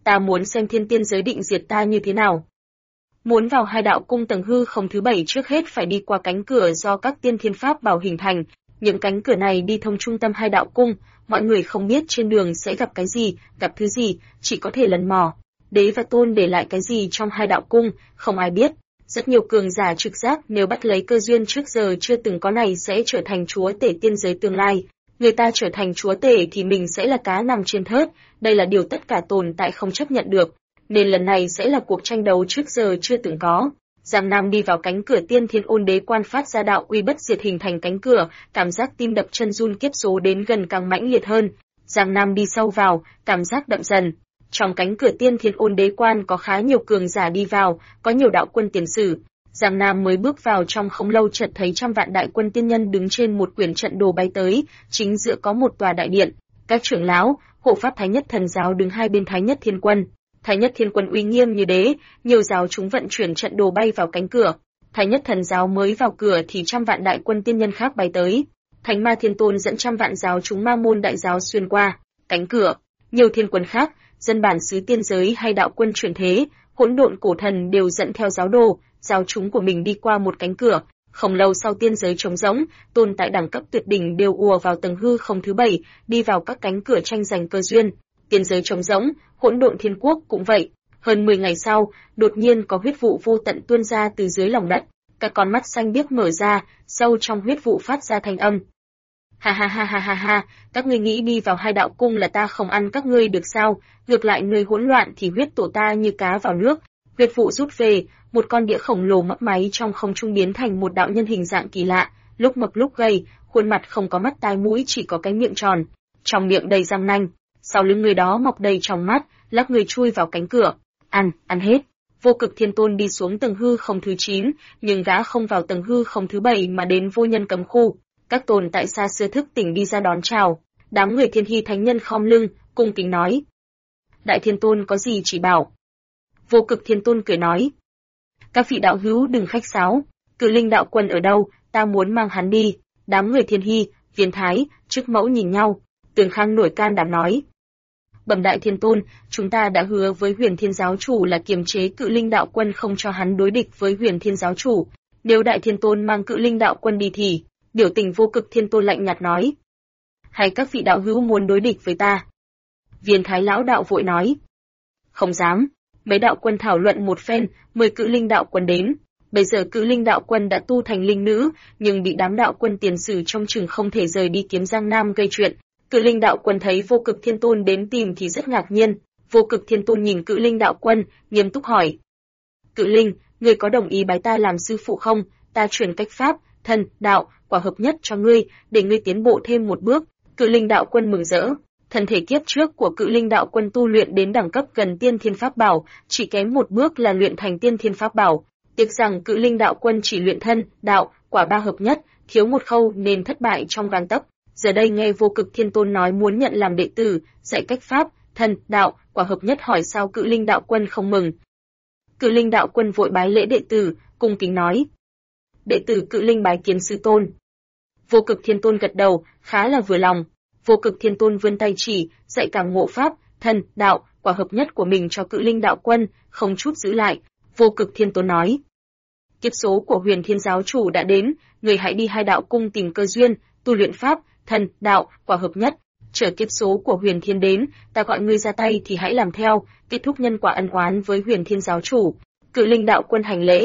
Ta muốn xem thiên tiên giới định diệt ta như thế nào. Muốn vào hai đạo cung tầng hư không thứ 7 trước hết phải đi qua cánh cửa do các tiên thiên pháp bảo hình thành. Những cánh cửa này đi thông trung tâm hai đạo cung, mọi người không biết trên đường sẽ gặp cái gì, gặp thứ gì, chỉ có thể lần mò. Đế và Tôn để lại cái gì trong hai đạo cung, không ai biết. Rất nhiều cường giả trực giác nếu bắt lấy cơ duyên trước giờ chưa từng có này sẽ trở thành chúa tể tiên giới tương lai. Người ta trở thành chúa tể thì mình sẽ là cá nằm trên thớt, đây là điều tất cả tồn tại không chấp nhận được. Nên lần này sẽ là cuộc tranh đấu trước giờ chưa từng có. Giang Nam đi vào cánh cửa Tiên Thiên Ôn Đế Quan phát ra đạo uy bất diệt hình thành cánh cửa, cảm giác tim đập chân run kiếp số đến gần càng mãnh liệt hơn. Giang Nam đi sâu vào, cảm giác đậm dần. Trong cánh cửa Tiên Thiên Ôn Đế Quan có khá nhiều cường giả đi vào, có nhiều đạo quân tiền sử. Giang Nam mới bước vào trong không lâu chợt thấy trăm vạn đại quân tiên nhân đứng trên một quyển trận đồ bay tới, chính giữa có một tòa đại điện. Các trưởng lão, hộ pháp Thái Nhất Thần Giáo đứng hai bên Thái Nhất Thiên Quân. Thái Nhất Thiên Quân uy nghiêm như đế, nhiều giáo chúng vận chuyển trận đồ bay vào cánh cửa. Thái Nhất Thần Giáo mới vào cửa thì trăm vạn đại quân tiên nhân khác bay tới. Thánh Ma Thiên Tôn dẫn trăm vạn giáo chúng Ma Môn đại giáo xuyên qua cánh cửa. Nhiều thiên quân khác, dân bản xứ tiên giới hay đạo quân chuyển thế, hỗn độn cổ thần đều dẫn theo giáo đồ, giáo chúng của mình đi qua một cánh cửa. Không lâu sau tiên giới trống rỗng, tồn tại đẳng cấp tuyệt đỉnh đều ùa vào tầng hư không thứ 7, đi vào các cánh cửa tranh giành cơ duyên. Tiên giới trống rỗng, hỗn độn thiên quốc cũng vậy. Hơn 10 ngày sau, đột nhiên có huyết vụ vô tận tuôn ra từ dưới lòng đất. Các con mắt xanh biếc mở ra, sâu trong huyết vụ phát ra thanh âm. Ha ha ha ha ha ha, các ngươi nghĩ đi vào hai đạo cung là ta không ăn các ngươi được sao? Ngược lại nơi hỗn loạn thì huyết tổ ta như cá vào nước. Huyết vụ rút về, một con đĩa khổng lồ mấp máy trong không trung biến thành một đạo nhân hình dạng kỳ lạ, lúc mập lúc gầy, khuôn mặt không có mắt tai mũi chỉ có cái miệng tròn, trong miệng đầy răng nanh. Sau lưng người đó mọc đầy tròng mắt, lắc người chui vào cánh cửa. Ăn hết. Vô Cực Thiên Tôn đi xuống tầng hư không thứ 9, nhưng gã không vào tầng hư không thứ 7 mà đến vô nhân cấm khu. Các tồn tại xa xưa thức tỉnh đi ra đón chào. Đám người Thiên Hy Thánh Nhân khom lưng, cung kính nói. Đại Thiên Tôn có gì chỉ bảo. Vô Cực Thiên Tôn cười nói. Các vị đạo hữu đừng khách sáo. Cự Linh đạo quân ở đâu, ta muốn mang hắn đi. Đám người Thiên Hy, Viên Thái, Chức Mẫu nhìn nhau. Tường Khang nổi can đảm nói. Bẩm Đại Thiên Tôn, chúng ta đã hứa với Huyền Thiên Giáo Chủ là kiềm chế Cự Linh đạo quân không cho hắn đối địch với Huyền Thiên Giáo Chủ. Nếu Đại Thiên Tôn mang Cự Linh đạo quân đi thì, biểu tình Vô Cực Thiên Tôn lạnh nhạt nói. Hay các vị đạo hữu muốn đối địch với ta? Viên Thái lão đạo vội nói. Không dám. Mấy đạo quân thảo luận một phen, 10 Cự Linh đạo quân đến. Bây giờ Cự Linh đạo quân đã tu thành linh nữ, nhưng bị đám đạo quân tiền sử trong chừng không thể rời đi kiếm Giang Nam gây chuyện. Cự Linh đạo quân thấy Vô Cực Thiên Tôn đến tìm thì rất ngạc nhiên. Vô Cực Thiên Tôn nhìn Cự Linh đạo quân, nghiêm túc hỏi. Cự Linh, ngươi có đồng ý bái ta làm sư phụ không? Ta truyền cách pháp, thân, đạo, quả hợp nhất cho ngươi, để ngươi tiến bộ thêm một bước. Cự Linh đạo quân mừng rỡ. Thân thể kiếp trước của Cự Linh đạo quân tu luyện đến đẳng cấp gần tiên thiên pháp bảo, chỉ kém một bước là luyện thành tiên thiên pháp bảo. Tiếc rằng Cự Linh đạo quân chỉ luyện thân, đạo, quả ba hợp nhất, thiếu một khâu nên thất bại trong gang tấc. Giờ đây nghe Vô Cực Thiên Tôn nói muốn nhận làm đệ tử, dạy cách pháp, thân, đạo, quả hợp nhất hỏi sao Cự Linh đạo quân không mừng. Cự Linh đạo quân vội bái lễ đệ tử, cung kính nói. Đệ tử Cự Linh bái kiến sư tôn. Vô Cực Thiên Tôn gật đầu, khá là vừa lòng. Vô Cực Thiên Tôn vươn tay chỉ, dạy cảm ngộ pháp, thân, đạo, quả hợp nhất của mình cho Cự Linh đạo quân, không chút giữ lại. Vô Cực Thiên Tôn nói. Kiếp số của Huyền Thiên Giáo Chủ đã đến, người hãy đi hai đạo cung tìm cơ duyên, tu luyện pháp, thân, đạo, quả hợp nhất. Chờ kiếp số của Huyền Thiên đến, ta gọi ngươi ra tay thì hãy làm theo, kết thúc nhân quả ân oán với Huyền Thiên Giáo Chủ. Cự Linh đạo quân hành lễ.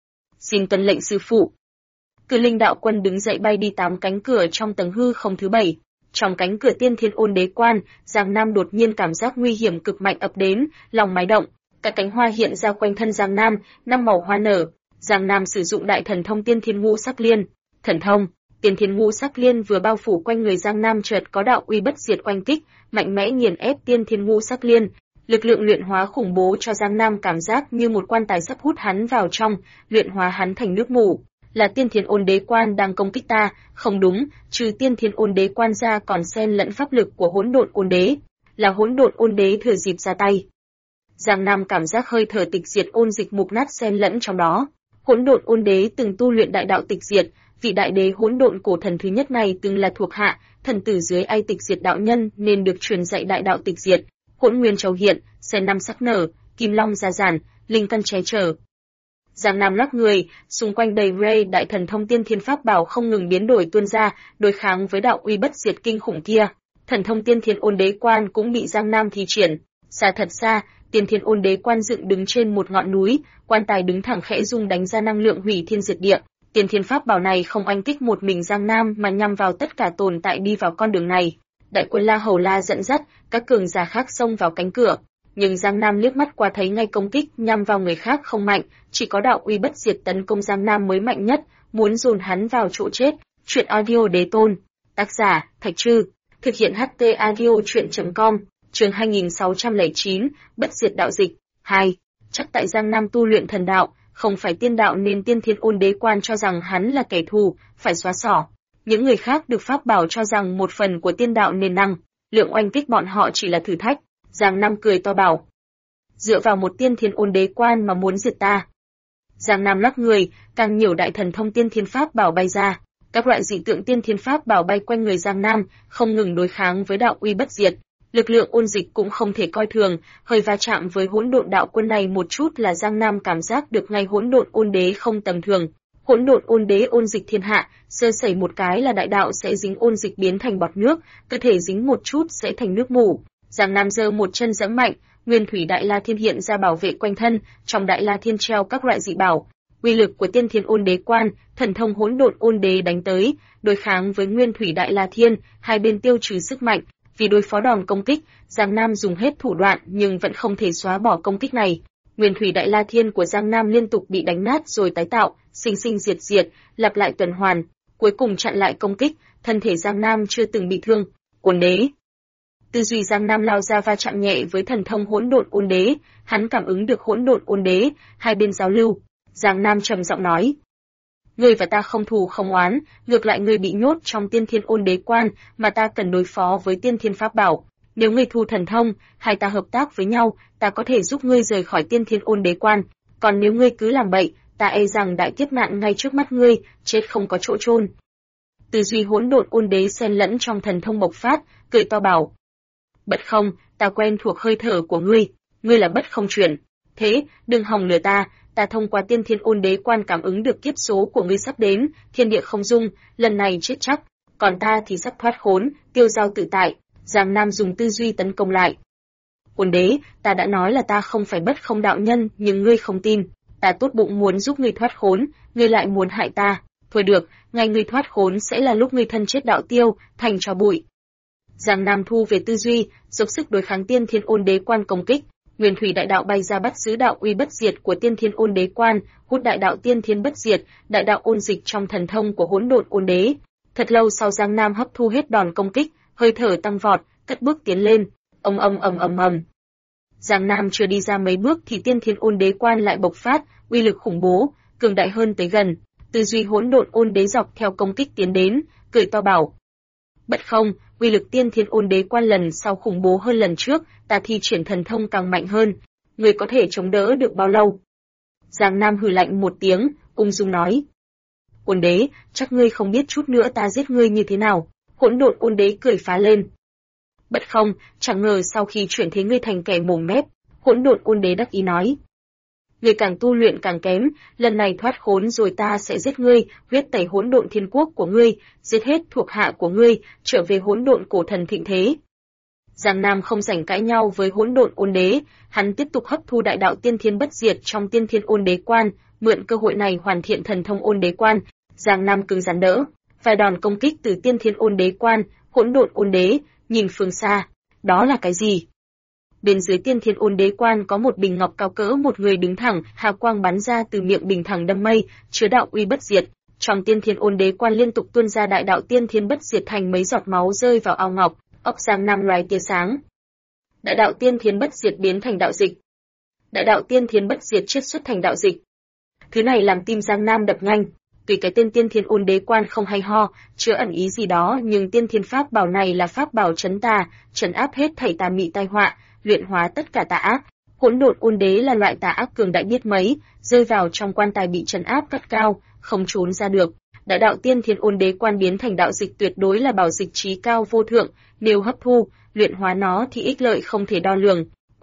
Xin tuân lệnh sư phụ. Cự Linh đạo quân đứng dậy bay đi 8 cánh cửa trong tầng hư không thứ 7. Trong cánh cửa Tiên Thiên Ôn Đế Quan, Giang Nam đột nhiên cảm giác nguy hiểm cực mạnh ập đến, lòng mái động, các cánh hoa hiện ra quanh thân Giang Nam, 5 màu hoa nở. Giang Nam sử dụng đại thần thông Tiên Thiên Ngũ Sắc Liên. Thần thông Tiên Thiên Ngũ Sắc Liên vừa bao phủ quanh người Giang Nam chợt có đạo uy bất diệt oanh kích, mạnh mẽ nghiền ép Tiên Thiên Ngũ Sắc Liên. Lực lượng luyện hóa khủng bố cho Giang Nam cảm giác như một quan tài sắp hút hắn vào trong, luyện hóa hắn thành nước mù. Là Tiên Thiên Ôn Đế Quan đang công kích ta, không đúng, trừ Tiên Thiên Ôn Đế Quan ra còn xen lẫn pháp lực của Hỗn Độn Ôn Đế, là Hỗn Độn Ôn Đế thừa dịp ra tay. Giang Nam cảm giác hơi thở tịch diệt ôn dịch mục nát xen lẫn trong đó. Hỗn Độn Ôn Đế từng tu luyện đại đạo tịch diệt, vị đại đế hỗn độn cổ thần thứ nhất này từng là thuộc hạ thần tử dưới Ai Tịch Diệt đạo nhân nên được truyền dạy đại đạo tịch diệt. Hỗn Nguyên Châu hiện, sen năm sắc nở, kim long gia giản, linh căn che chở. Giang Nam lắc người, xung quanh đầy ray đại thần thông tiên thiên pháp bảo không ngừng biến đổi tuôn ra, đối kháng với đạo uy bất diệt kinh khủng kia. Thần thông tiên thiên ôn đế quan cũng bị Giang Nam thi triển. Xa thật xa, tiên thiên ôn đế quan dựng đứng trên một ngọn núi, quan tài đứng thẳng khẽ rung đánh ra năng lượng hủy thiên diệt địa. Tiên thiên pháp bảo này không oanh kích một mình Giang Nam mà nhằm vào tất cả tồn tại đi vào con đường này. Đại quân La Hầu La dẫn dắt, các cường giả khác xông vào cánh cửa. Nhưng Giang Nam liếc mắt qua thấy ngay công kích nhằm vào người khác không mạnh, chỉ có đạo uy bất diệt tấn công Giang Nam mới mạnh nhất, muốn dồn hắn vào chỗ chết. Truyện audio đế tôn. Tác giả, Thạch Trư. Thực hiện HT audio truyện.com. Chương 2609, Bất diệt đạo dịch. 2. Chắc tại Giang Nam tu luyện thần đạo, không phải tiên đạo nên tiên thiên ôn đế quan cho rằng hắn là kẻ thù, phải xóa xỏ. Những người khác được pháp bảo cho rằng một phần của tiên đạo nên năng, lượng oanh kích bọn họ chỉ là thử thách. Giang Nam cười to bảo. Dựa vào một tiên thiên ôn đế quan mà muốn diệt ta. Giang Nam lắc người, càng nhiều đại thần thông tiên thiên pháp bảo bay ra. Các loại dị tượng tiên thiên pháp bảo bay quanh người Giang Nam, không ngừng đối kháng với đạo uy bất diệt. Lực lượng ôn dịch cũng không thể coi thường, hơi va chạm với hỗn độn đạo quân này một chút là Giang Nam cảm giác được ngay hỗn độn ôn đế không tầm thường. Hỗn độn ôn đế ôn dịch thiên hạ, sơ sẩy một cái là đại đạo sẽ dính ôn dịch biến thành bọt nước, cơ thể dính một chút sẽ thành nước mủ. Giang Nam giơ một chân giẫm mạnh, Nguyên Thủy Đại La Thiên hiện ra bảo vệ quanh thân, trong Đại La Thiên treo các loại dị bảo. Uy lực của Tiên Thiên Ôn Đế Quan, thần thông hỗn độn ôn đế đánh tới, đối kháng với Nguyên Thủy Đại La Thiên, hai bên tiêu trừ sức mạnh. Vì đối phó đòn công kích, Giang Nam dùng hết thủ đoạn nhưng vẫn không thể xóa bỏ công kích này. Nguyên Thủy Đại La Thiên của Giang Nam liên tục bị đánh nát rồi tái tạo, sinh sinh diệt diệt, lặp lại tuần hoàn, cuối cùng chặn lại công kích, thân thể Giang Nam chưa từng bị thương. Ôn đế. Tư duy Giang Nam lao ra va chạm nhẹ với thần thông hỗn độn ôn đế, hắn cảm ứng được hỗn độn ôn đế, hai bên giao lưu. Giang Nam trầm giọng nói: "Ngươi và ta không thù không oán, ngược lại ngươi bị nhốt trong Tiên Thiên Ôn Đế Quan, mà ta cần đối phó với Tiên Thiên Pháp Bảo. Nếu ngươi thu thần thông, hai ta hợp tác với nhau, ta có thể giúp ngươi rời khỏi Tiên Thiên Ôn Đế Quan. Còn nếu ngươi cứ làm bậy, ta e rằng đại kiếp nạn ngay trước mắt ngươi, chết không có chỗ chôn." Tư duy hỗn độn ôn đế xen lẫn trong thần thông bộc phát, cười to bảo: "Bất không, ta quen thuộc hơi thở của ngươi, ngươi là Bất Không Chuyển. Thế, đừng hòng lừa ta, ta thông qua Tiên Thiên Ôn Đế Quan cảm ứng được kiếp số của ngươi sắp đến, thiên địa không dung, lần này chết chắc, còn ta thì sắp thoát khốn, tiêu dao tự tại." Giang Nam dùng tư duy tấn công lại. "Ôn đế, ta đã nói là ta không phải Bất Không đạo nhân, nhưng ngươi không tin. Ta tốt bụng muốn giúp ngươi thoát khốn, ngươi lại muốn hại ta. Thôi được, ngày ngươi thoát khốn sẽ là lúc ngươi thân chết đạo tiêu, thành tro bụi." Giang Nam thu về tư duy, dốc sức đối kháng Tiên Thiên Ôn Đế Quan công kích. Nguyên Thủy Đại Đạo bay ra bắt giữ đạo uy bất diệt của Tiên Thiên Ôn Đế Quan, hút đại đạo Tiên Thiên bất diệt, đại đạo ôn dịch trong thần thông của hỗn độn ôn đế. Thật lâu sau Giang Nam hấp thu hết đòn công kích, hơi thở tăng vọt, cất bước tiến lên. Ầm ầm ầm ầm ầm. Giang Nam chưa đi ra mấy bước thì Tiên Thiên Ôn Đế Quan lại bộc phát, uy lực khủng bố, cường đại hơn tới gần. Tư duy hỗn độn ôn đế dọc theo công kích tiến đến, cười to bảo: "Bất không, uy lực Tiên Thiên Ôn Đế Quan lần sau khủng bố hơn lần trước, ta thi triển thần thông càng mạnh hơn, ngươi có thể chống đỡ được bao lâu?" Giang Nam hừ lạnh một tiếng, ung dung nói: "Ôn đế, chắc ngươi không biết chút nữa ta giết ngươi như thế nào." Hỗn độn ôn đế cười phá lên: "Bất không, chẳng ngờ sau khi chuyển thế ngươi thành kẻ mồm mép." Hỗn độn ôn đế đắc ý nói: "Ngươi càng tu luyện càng kém, lần này thoát khốn rồi ta sẽ giết ngươi, huyết tẩy hỗn độn thiên quốc của ngươi, giết hết thuộc hạ của ngươi, trở về hỗn độn cổ thần thịnh thế." Giang Nam không rảnh cãi nhau với hỗn độn ôn đế, hắn tiếp tục hấp thu đại đạo tiên thiên bất diệt trong Tiên Thiên Ôn Đế Quan, mượn cơ hội này hoàn thiện thần thông ôn đế quan. Giang Nam cứng rắn đỡ vài đòn công kích từ Tiên Thiên Ôn Đế Quan. Hỗn độn ôn đế nhìn phương xa, đó là cái gì? Bên dưới Tiên Thiên Ôn Đế Quan có một bình ngọc cao cỡ một người đứng thẳng, hào quang bắn ra từ miệng bình thẳng đâm mây, chứa đạo uy bất diệt. Trong Tiên Thiên Ôn Đế Quan liên tục tuôn ra đại đạo tiên thiên bất diệt thành mấy giọt máu rơi vào ao ngọc, ốc Giang Nam loài tia sáng. Đại đạo tiên thiên bất diệt biến thành đạo dịch. Đại đạo tiên thiên bất diệt chiết xuất thành đạo dịch. Thứ này làm tim Giang Nam đập nhanh. Tuy cái tên Tiên Thiên Ôn Đế Quan không hay ho, chứa ẩn ý gì đó, nhưng tiên thiên pháp bảo này là pháp bảo trấn tà, trấn áp hết thảy tà mị tai họa, luyện hóa tất cả tà ác. Hỗn độn ôn đế là loại tà ác cường đại biết mấy, rơi vào trong quan tài bị trấn áp cất cao, không trốn ra được. Đại đạo Tiên Thiên Ôn Đế Quan biến thành đạo dịch tuyệt đối là bảo dịch trí cao vô thượng, nếu hấp thu, luyện hóa nó thì ích lợi không thể đo lường.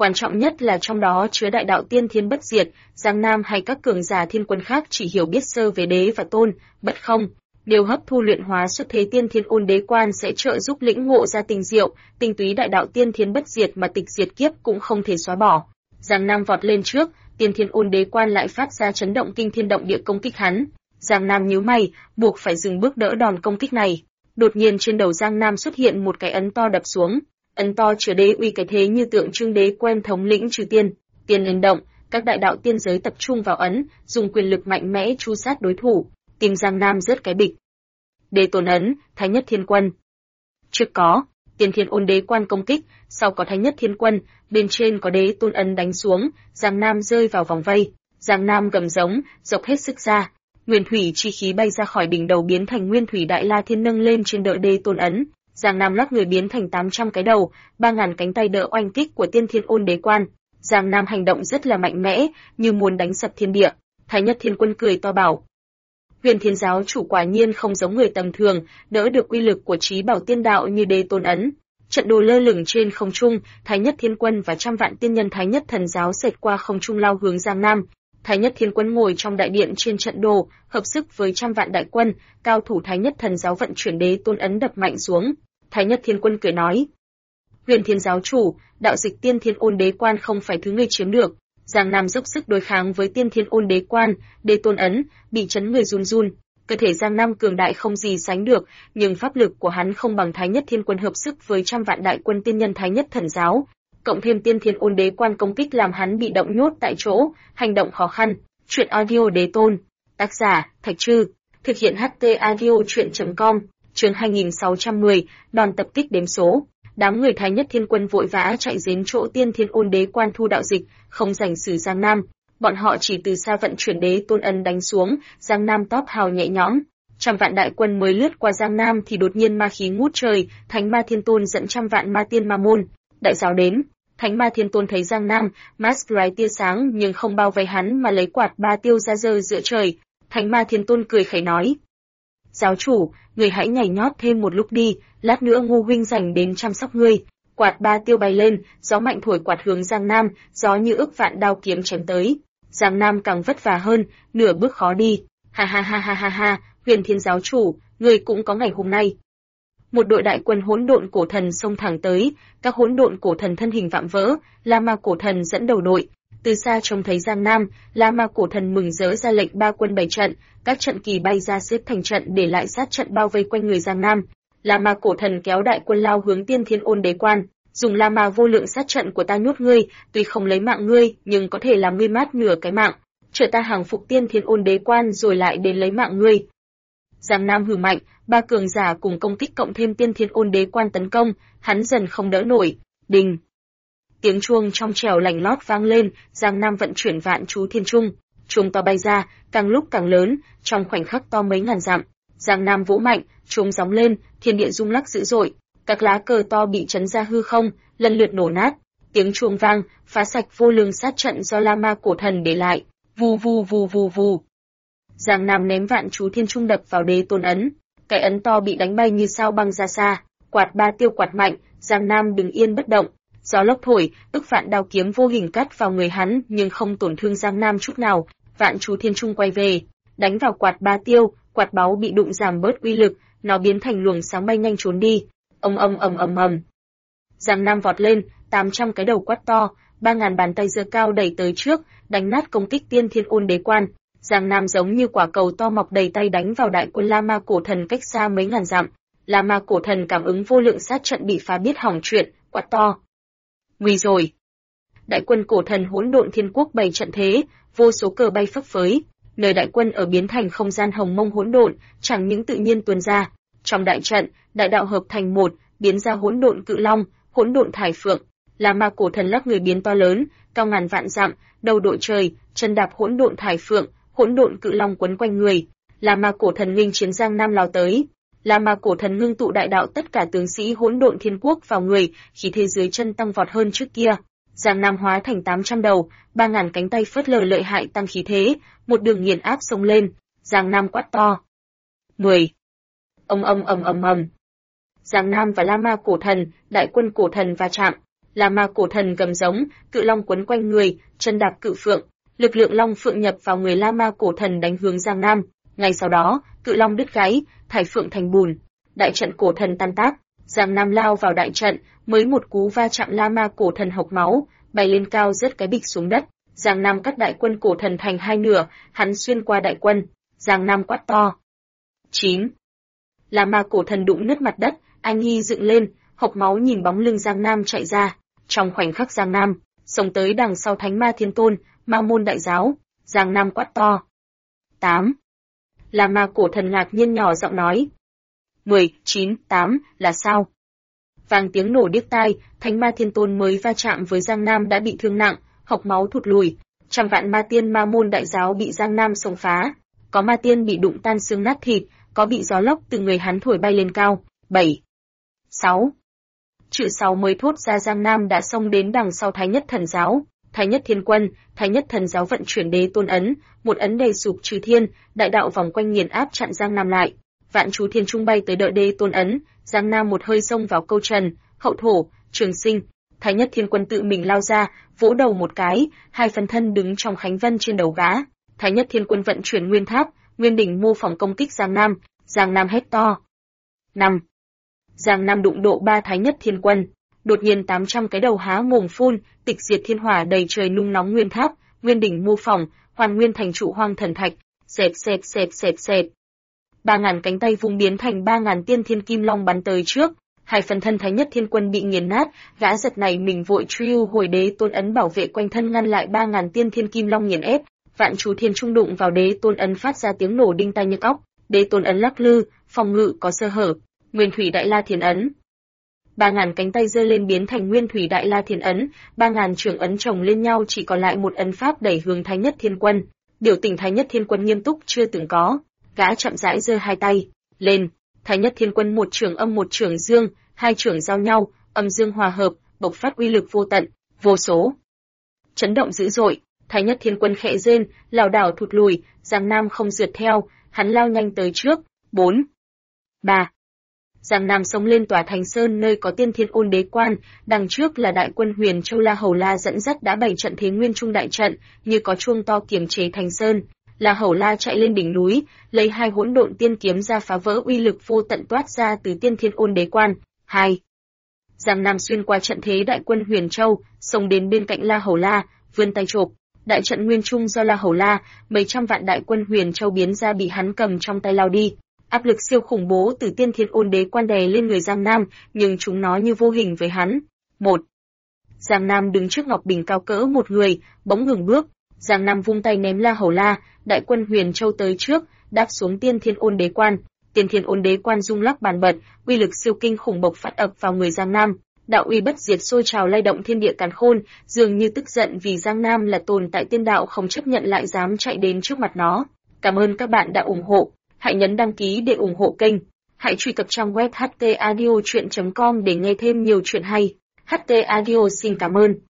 Quan trọng nhất là trong đó chứa đại đạo tiên thiên bất diệt, Giang Nam hay các cường giả thiên quân khác chỉ hiểu biết sơ về đế và tôn, bất không. Điều hấp thu luyện hóa xuất thế tiên thiên ôn đế quan sẽ trợ giúp lĩnh ngộ ra tinh diệu, tinh túy đại đạo tiên thiên bất diệt mà tịch diệt kiếp cũng không thể xóa bỏ. Giang Nam vọt lên trước, tiên thiên ôn đế quan lại phát ra chấn động kinh thiên động địa công kích hắn. Giang Nam nhíu mày, buộc phải dừng bước đỡ đòn công kích này. Đột nhiên trên đầu Giang Nam xuất hiện một cái ấn to đập xuống. Ấn to chứa đế uy cái thế như tượng trưng đế quen thống lĩnh trừ tiên. Tiên lên động, các đại đạo tiên giới tập trung vào ấn, dùng quyền lực mạnh mẽ tru sát đối thủ. Tim Giang Nam rớt cái bịch. Đế tôn ấn, Thái Nhất Thiên Quân. Trước có tiên thiên ôn đế quan công kích, sau có Thái Nhất Thiên Quân, bên trên có đế tôn ấn đánh xuống, Giang Nam rơi vào vòng vây. Giang Nam gầm giống, dốc hết sức ra. Nguyên thủy chi khí bay ra khỏi đỉnh đầu biến thành nguyên thủy đại la thiên nâng lên trên đỡ đế tôn ấn. Giang Nam lắc người biến thành 800 cái đầu, 3000 cánh tay đỡ oanh kích của tiên thiên ôn đế quan. Giang Nam hành động rất là mạnh mẽ, như muốn đánh sập thiên địa. Thái Nhất Thiên Quân cười to bảo: Huyền Thiên giáo chủ quả nhiên không giống người tầm thường, đỡ được uy lực của trí bảo tiên đạo như đế tôn ấn. Trận đồ lơ lửng trên không trung, Thái Nhất Thiên Quân và trăm vạn tiên nhân Thái Nhất Thần giáo xẹt qua không trung lao hướng Giang Nam. Thái Nhất Thiên Quân ngồi trong đại điện trên trận đồ, hợp sức với trăm vạn đại quân, cao thủ Thái Nhất Thần giáo vận chuyển đế tôn ấn đập mạnh xuống. Thái Nhất Thiên Quân cười nói: Huyền Thiên giáo chủ, đạo dịch tiên thiên ôn đế quan không phải thứ ngươi chiếm được. Giang Nam dốc sức đối kháng với tiên thiên ôn đế quan, đế tôn ấn, bị chấn người run run. Cơ thể Giang Nam cường đại không gì sánh được, nhưng pháp lực của hắn không bằng Thái Nhất Thiên Quân hợp sức với trăm vạn đại quân tiên nhân Thái Nhất Thần giáo. Cộng thêm tiên thiên ôn đế quan công kích làm hắn bị động nhốt tại chỗ, hành động khó khăn. Truyện audio đế tôn. Tác giả, Thạch Trư. Thực hiện HT audio truyện.com. Chương 2610, đòn tập kích đếm số. Đám người Thái Nhất Thiên Quân vội vã chạy đến chỗ tiên thiên ôn đế quan thu đạo dịch, không rảnh xử Giang Nam. Bọn họ chỉ từ xa vận chuyển đế tôn ấn đánh xuống, Giang Nam tóp hào nhẹ nhõm. Trăm vạn đại quân mới lướt qua Giang Nam thì đột nhiên ma khí ngút trời, Thánh Ma Thiên Tôn dẫn trăm vạn ma tiên ma môn, đại giáo đến. Thánh Ma Thiên Tôn thấy Giang Nam, mắt lóe tia sáng nhưng không bao vây hắn mà lấy quạt ba tiêu ra giơ giữa trời. Thánh Ma Thiên Tôn cười khẩy nói: Giáo chủ, người hãy nhảy nhót thêm một lúc đi, lát nữa Ngô huynh rảnh đến chăm sóc ngươi. Quạt ba tiêu bay lên, gió mạnh thổi quạt hướng Giang Nam, gió như ức vạn đao kiếm chém tới. Giang Nam càng vất vả hơn, nửa bước khó đi. Ha ha ha ha ha ha, Huyền Thiên giáo chủ, ngươi cũng có ngày hôm nay. Một đội đại quân hỗn độn cổ thần xông thẳng tới, các hỗn độn cổ thần thân hình vạm vỡ, La Ma cổ thần dẫn đầu đội. Từ xa trông thấy Giang Nam, La Ma cổ thần mừng rỡ ra lệnh ba quân bày trận, các trận kỳ bay ra xếp thành trận để lại sát trận bao vây quanh người Giang Nam. La Ma cổ thần kéo đại quân lao hướng tiên thiên ôn đế quan, dùng La Ma vô lượng sát trận của ta nhốt ngươi, tuy không lấy mạng ngươi, nhưng có thể làm ngươi mát nửa cái mạng. Chờ ta hàng phục tiên thiên ôn đế quan rồi lại đến lấy mạng ngươi. Giang Nam hừ mạnh, ba cường giả cùng công kích cộng thêm tiên thiên ôn đế quan tấn công, hắn dần không đỡ nổi. Đình. Tiếng chuông trong trẻo lành lót vang lên, Giang Nam vận chuyển vạn chú thiên trung, chuông to bay ra, càng lúc càng lớn, trong khoảnh khắc to mấy ngàn dặm. Giang Nam vỗ mạnh, chuông gióng lên, thiên địa rung lắc dữ dội, các lá cờ to bị chấn ra hư không, lần lượt nổ nát. Tiếng chuông vang, phá sạch vô lường sát trận do La Ma cổ thần để lại. Vù vù vù vù vù. Giang Nam ném vạn chú thiên trung đập vào đế tôn ấn, cái ấn to bị đánh bay như sao băng ra xa. Quạt ba tiêu quạt mạnh, Giang Nam đứng yên bất động. Gió lốc thổi, ức vạn đao kiếm vô hình cắt vào người hắn nhưng không tổn thương Giang Nam chút nào. Vạn chú thiên trung quay về, đánh vào quạt ba tiêu, quạt báu bị đụng giảm bớt uy lực, nó biến thành luồng sáng bay nhanh trốn đi. Ầm. Giang Nam vọt lên, 800 cái đầu quát to, 3000 bàn tay giơ cao đẩy tới trước, đánh nát công kích tiên thiên ôn đế quan. Giang Nam giống như quả cầu to mọc đầy tay đánh vào đại quân La Ma cổ thần cách xa mấy ngàn dặm. La Ma cổ thần cảm ứng vô lượng sát trận bị phá biết hỏng chuyện, quát to: Nguy rồi! Đại quân cổ thần hỗn độn thiên quốc bày trận thế, vô số cờ bay phấp phới. Nơi đại quân ở biến thành không gian hồng mông hỗn độn, chẳng những tự nhiên tuôn ra. Trong đại trận, đại đạo hợp thành một, biến ra hỗn độn cự long, hỗn độn thải phượng. La Ma cổ thần lắc người biến to lớn, cao ngàn vạn dặm, đầu đội trời, chân đạp hỗn độn thải phượng, hỗn độn cự long quấn quanh người. La Ma cổ thần nghênh chiến Giang Nam lao tới. La Ma cổ thần ngưng tụ đại đạo tất cả tướng sĩ hỗn độn thiên quốc vào người, khí thế dưới chân tăng vọt hơn trước kia. Giang Nam hóa thành 800 đầu, 3000 cánh tay phớt lờ lợi hại tăng khí thế, một đường nghiền áp xông lên. Giang Nam quát to: 10. Ầm. Giang Nam và La Ma cổ thần, đại quân cổ thần va chạm. là ma cổ thần gầm giống, cự long quấn quanh người, chân đạp cự phượng, lực lượng long phượng nhập vào người La Ma cổ thần đánh hướng Giang Nam. Ngay sau đó, cự long đứt gáy, thải phượng thành bùn, đại trận cổ thần tan tác, Giang Nam lao vào đại trận, mới một cú va chạm La Ma cổ thần hộc máu, bay lên cao rớt cái bịch xuống đất. Giang Nam cắt đại quân cổ thần thành hai nửa, hắn xuyên qua đại quân, Giang Nam quát to. 9. La Ma cổ thần đụng nứt mặt đất, anh nhi dựng lên, hộc máu nhìn bóng lưng Giang Nam chạy ra. Trong khoảnh khắc Giang Nam xông tới đằng sau Thánh Ma Thiên Tôn, Ma môn đại giáo, Giang Nam quát to. 8. La Ma cổ thần ngạc nhiên nhỏ giọng nói. 10, 9, 8, là sao? Vang tiếng nổ điếc tai, Thánh Ma Thiên Tôn mới va chạm với Giang Nam đã bị thương nặng, hộc máu thụt lùi. Trăm vạn ma tiên Ma môn đại giáo bị Giang Nam xông phá. Có ma tiên bị đụng tan xương nát thịt, có bị gió lốc từ người hắn thổi bay lên cao. 7. 6. Chữ 6 mới thốt ra Giang Nam đã xông đến đằng sau Thái Nhất Thần Giáo. Thái Nhất Thiên Quân, Thái Nhất Thần Giáo vận chuyển Đế Tôn ấn, một ấn đầy sụp trừ thiên, đại đạo vòng quanh nghiền áp chặn Giang Nam lại. Vạn chú thiên trung bay tới đợi Đế Tôn ấn, Giang Nam một hơi xông vào câu trần, hậu thổ, trường sinh. Thái Nhất Thiên Quân tự mình lao ra, vỗ đầu một cái, hai phần thân đứng trong khánh vân trên đầu gã. Thái Nhất Thiên Quân vận chuyển nguyên tháp, nguyên đỉnh mô phỏng công kích Giang Nam hét to. 5. Giang Nam đụng độ 3 Thái Nhất Thiên Quân. Đột nhiên 800 cái đầu há mồm phun, tịch diệt thiên hỏa đầy trời nung nóng nguyên tháp, nguyên đỉnh mô phỏng, hoàn nguyên thành trụ hoang thần thạch, xẹp xẹp xẹp xẹp xẹp. 3000 cánh tay vung biến thành 3000 tiên thiên kim long bắn tới trước, hai phần thân Thái Nhất Thiên Quân bị nghiền nát, gã giật này mình vội truy hồi Đế Tôn ấn bảo vệ quanh thân ngăn lại 3000 tiên thiên kim long nghiền ép. Vạn chú thiên trung đụng vào Đế Tôn ấn phát ra tiếng nổ đinh tai nhức óc, Đế Tôn ấn lắc lư, phòng ngự có sơ hở. Nguyên thủy đại la thiền ấn. 3000 cánh tay giơ lên biến thành Nguyên thủy đại la thiền ấn, 3000 trường ấn chồng lên nhau chỉ còn lại một ấn pháp đẩy hướng Thái Nhất Thiên Quân. Biểu tình Thái Nhất Thiên Quân nghiêm túc chưa từng có, gã chậm rãi giơ hai tay lên, Thái Nhất Thiên Quân một trường âm một trường dương, hai trường giao nhau, âm dương hòa hợp, bộc phát uy lực vô tận, vô số. Chấn động dữ dội, Thái Nhất Thiên Quân khẽ rên, lảo đảo thụt lùi, Giang Nam không rượt theo, hắn lao nhanh tới trước. 4. 3. Giang Nam xông lên tòa Thành Sơn nơi có Tiên Thiên Ôn Đế Quan, đằng trước là đại quân Huyền Châu La Hầu La dẫn dắt đã bày trận thế nguyên trung đại trận, như có chuông to kiềm chế Thành Sơn. La Hầu La chạy lên đỉnh núi, lấy hai hỗn độn tiên kiếm ra phá vỡ uy lực vô tận toát ra từ Tiên Thiên Ôn Đế Quan. 2. Giang Nam xuyên qua trận thế đại quân Huyền Châu, xông đến bên cạnh La Hầu La, vươn tay chộp. Đại trận nguyên trung do La Hầu La, mấy trăm vạn đại quân Huyền Châu biến ra bị hắn cầm trong tay lao đi. Áp lực siêu khủng bố từ Tiên Thiên Ôn Đế Quan đè lên người Giang Nam, nhưng chúng nó như vô hình với hắn. 1. Giang Nam đứng trước ngọc bình cao cỡ một người, bỗng ngừng bước. Giang Nam vung tay ném La Hầu La, đại quân Huyền Châu tới trước, đáp xuống Tiên Thiên Ôn Đế Quan. Tiên Thiên Ôn Đế Quan rung lắc bàn bật, uy lực siêu kinh khủng bộc phát ập vào người Giang Nam. Đạo uy bất diệt sôi trào lay động thiên địa càn khôn, dường như tức giận vì Giang Nam là tồn tại tiên đạo không chấp nhận lại dám chạy đến trước mặt nó. Cảm ơn các bạn đã ủng hộ. Hãy nhấn đăng ký để ủng hộ kênh. Hãy truy cập trang web htaudio.com để nghe thêm nhiều chuyện hay. HT Audio xin cảm ơn.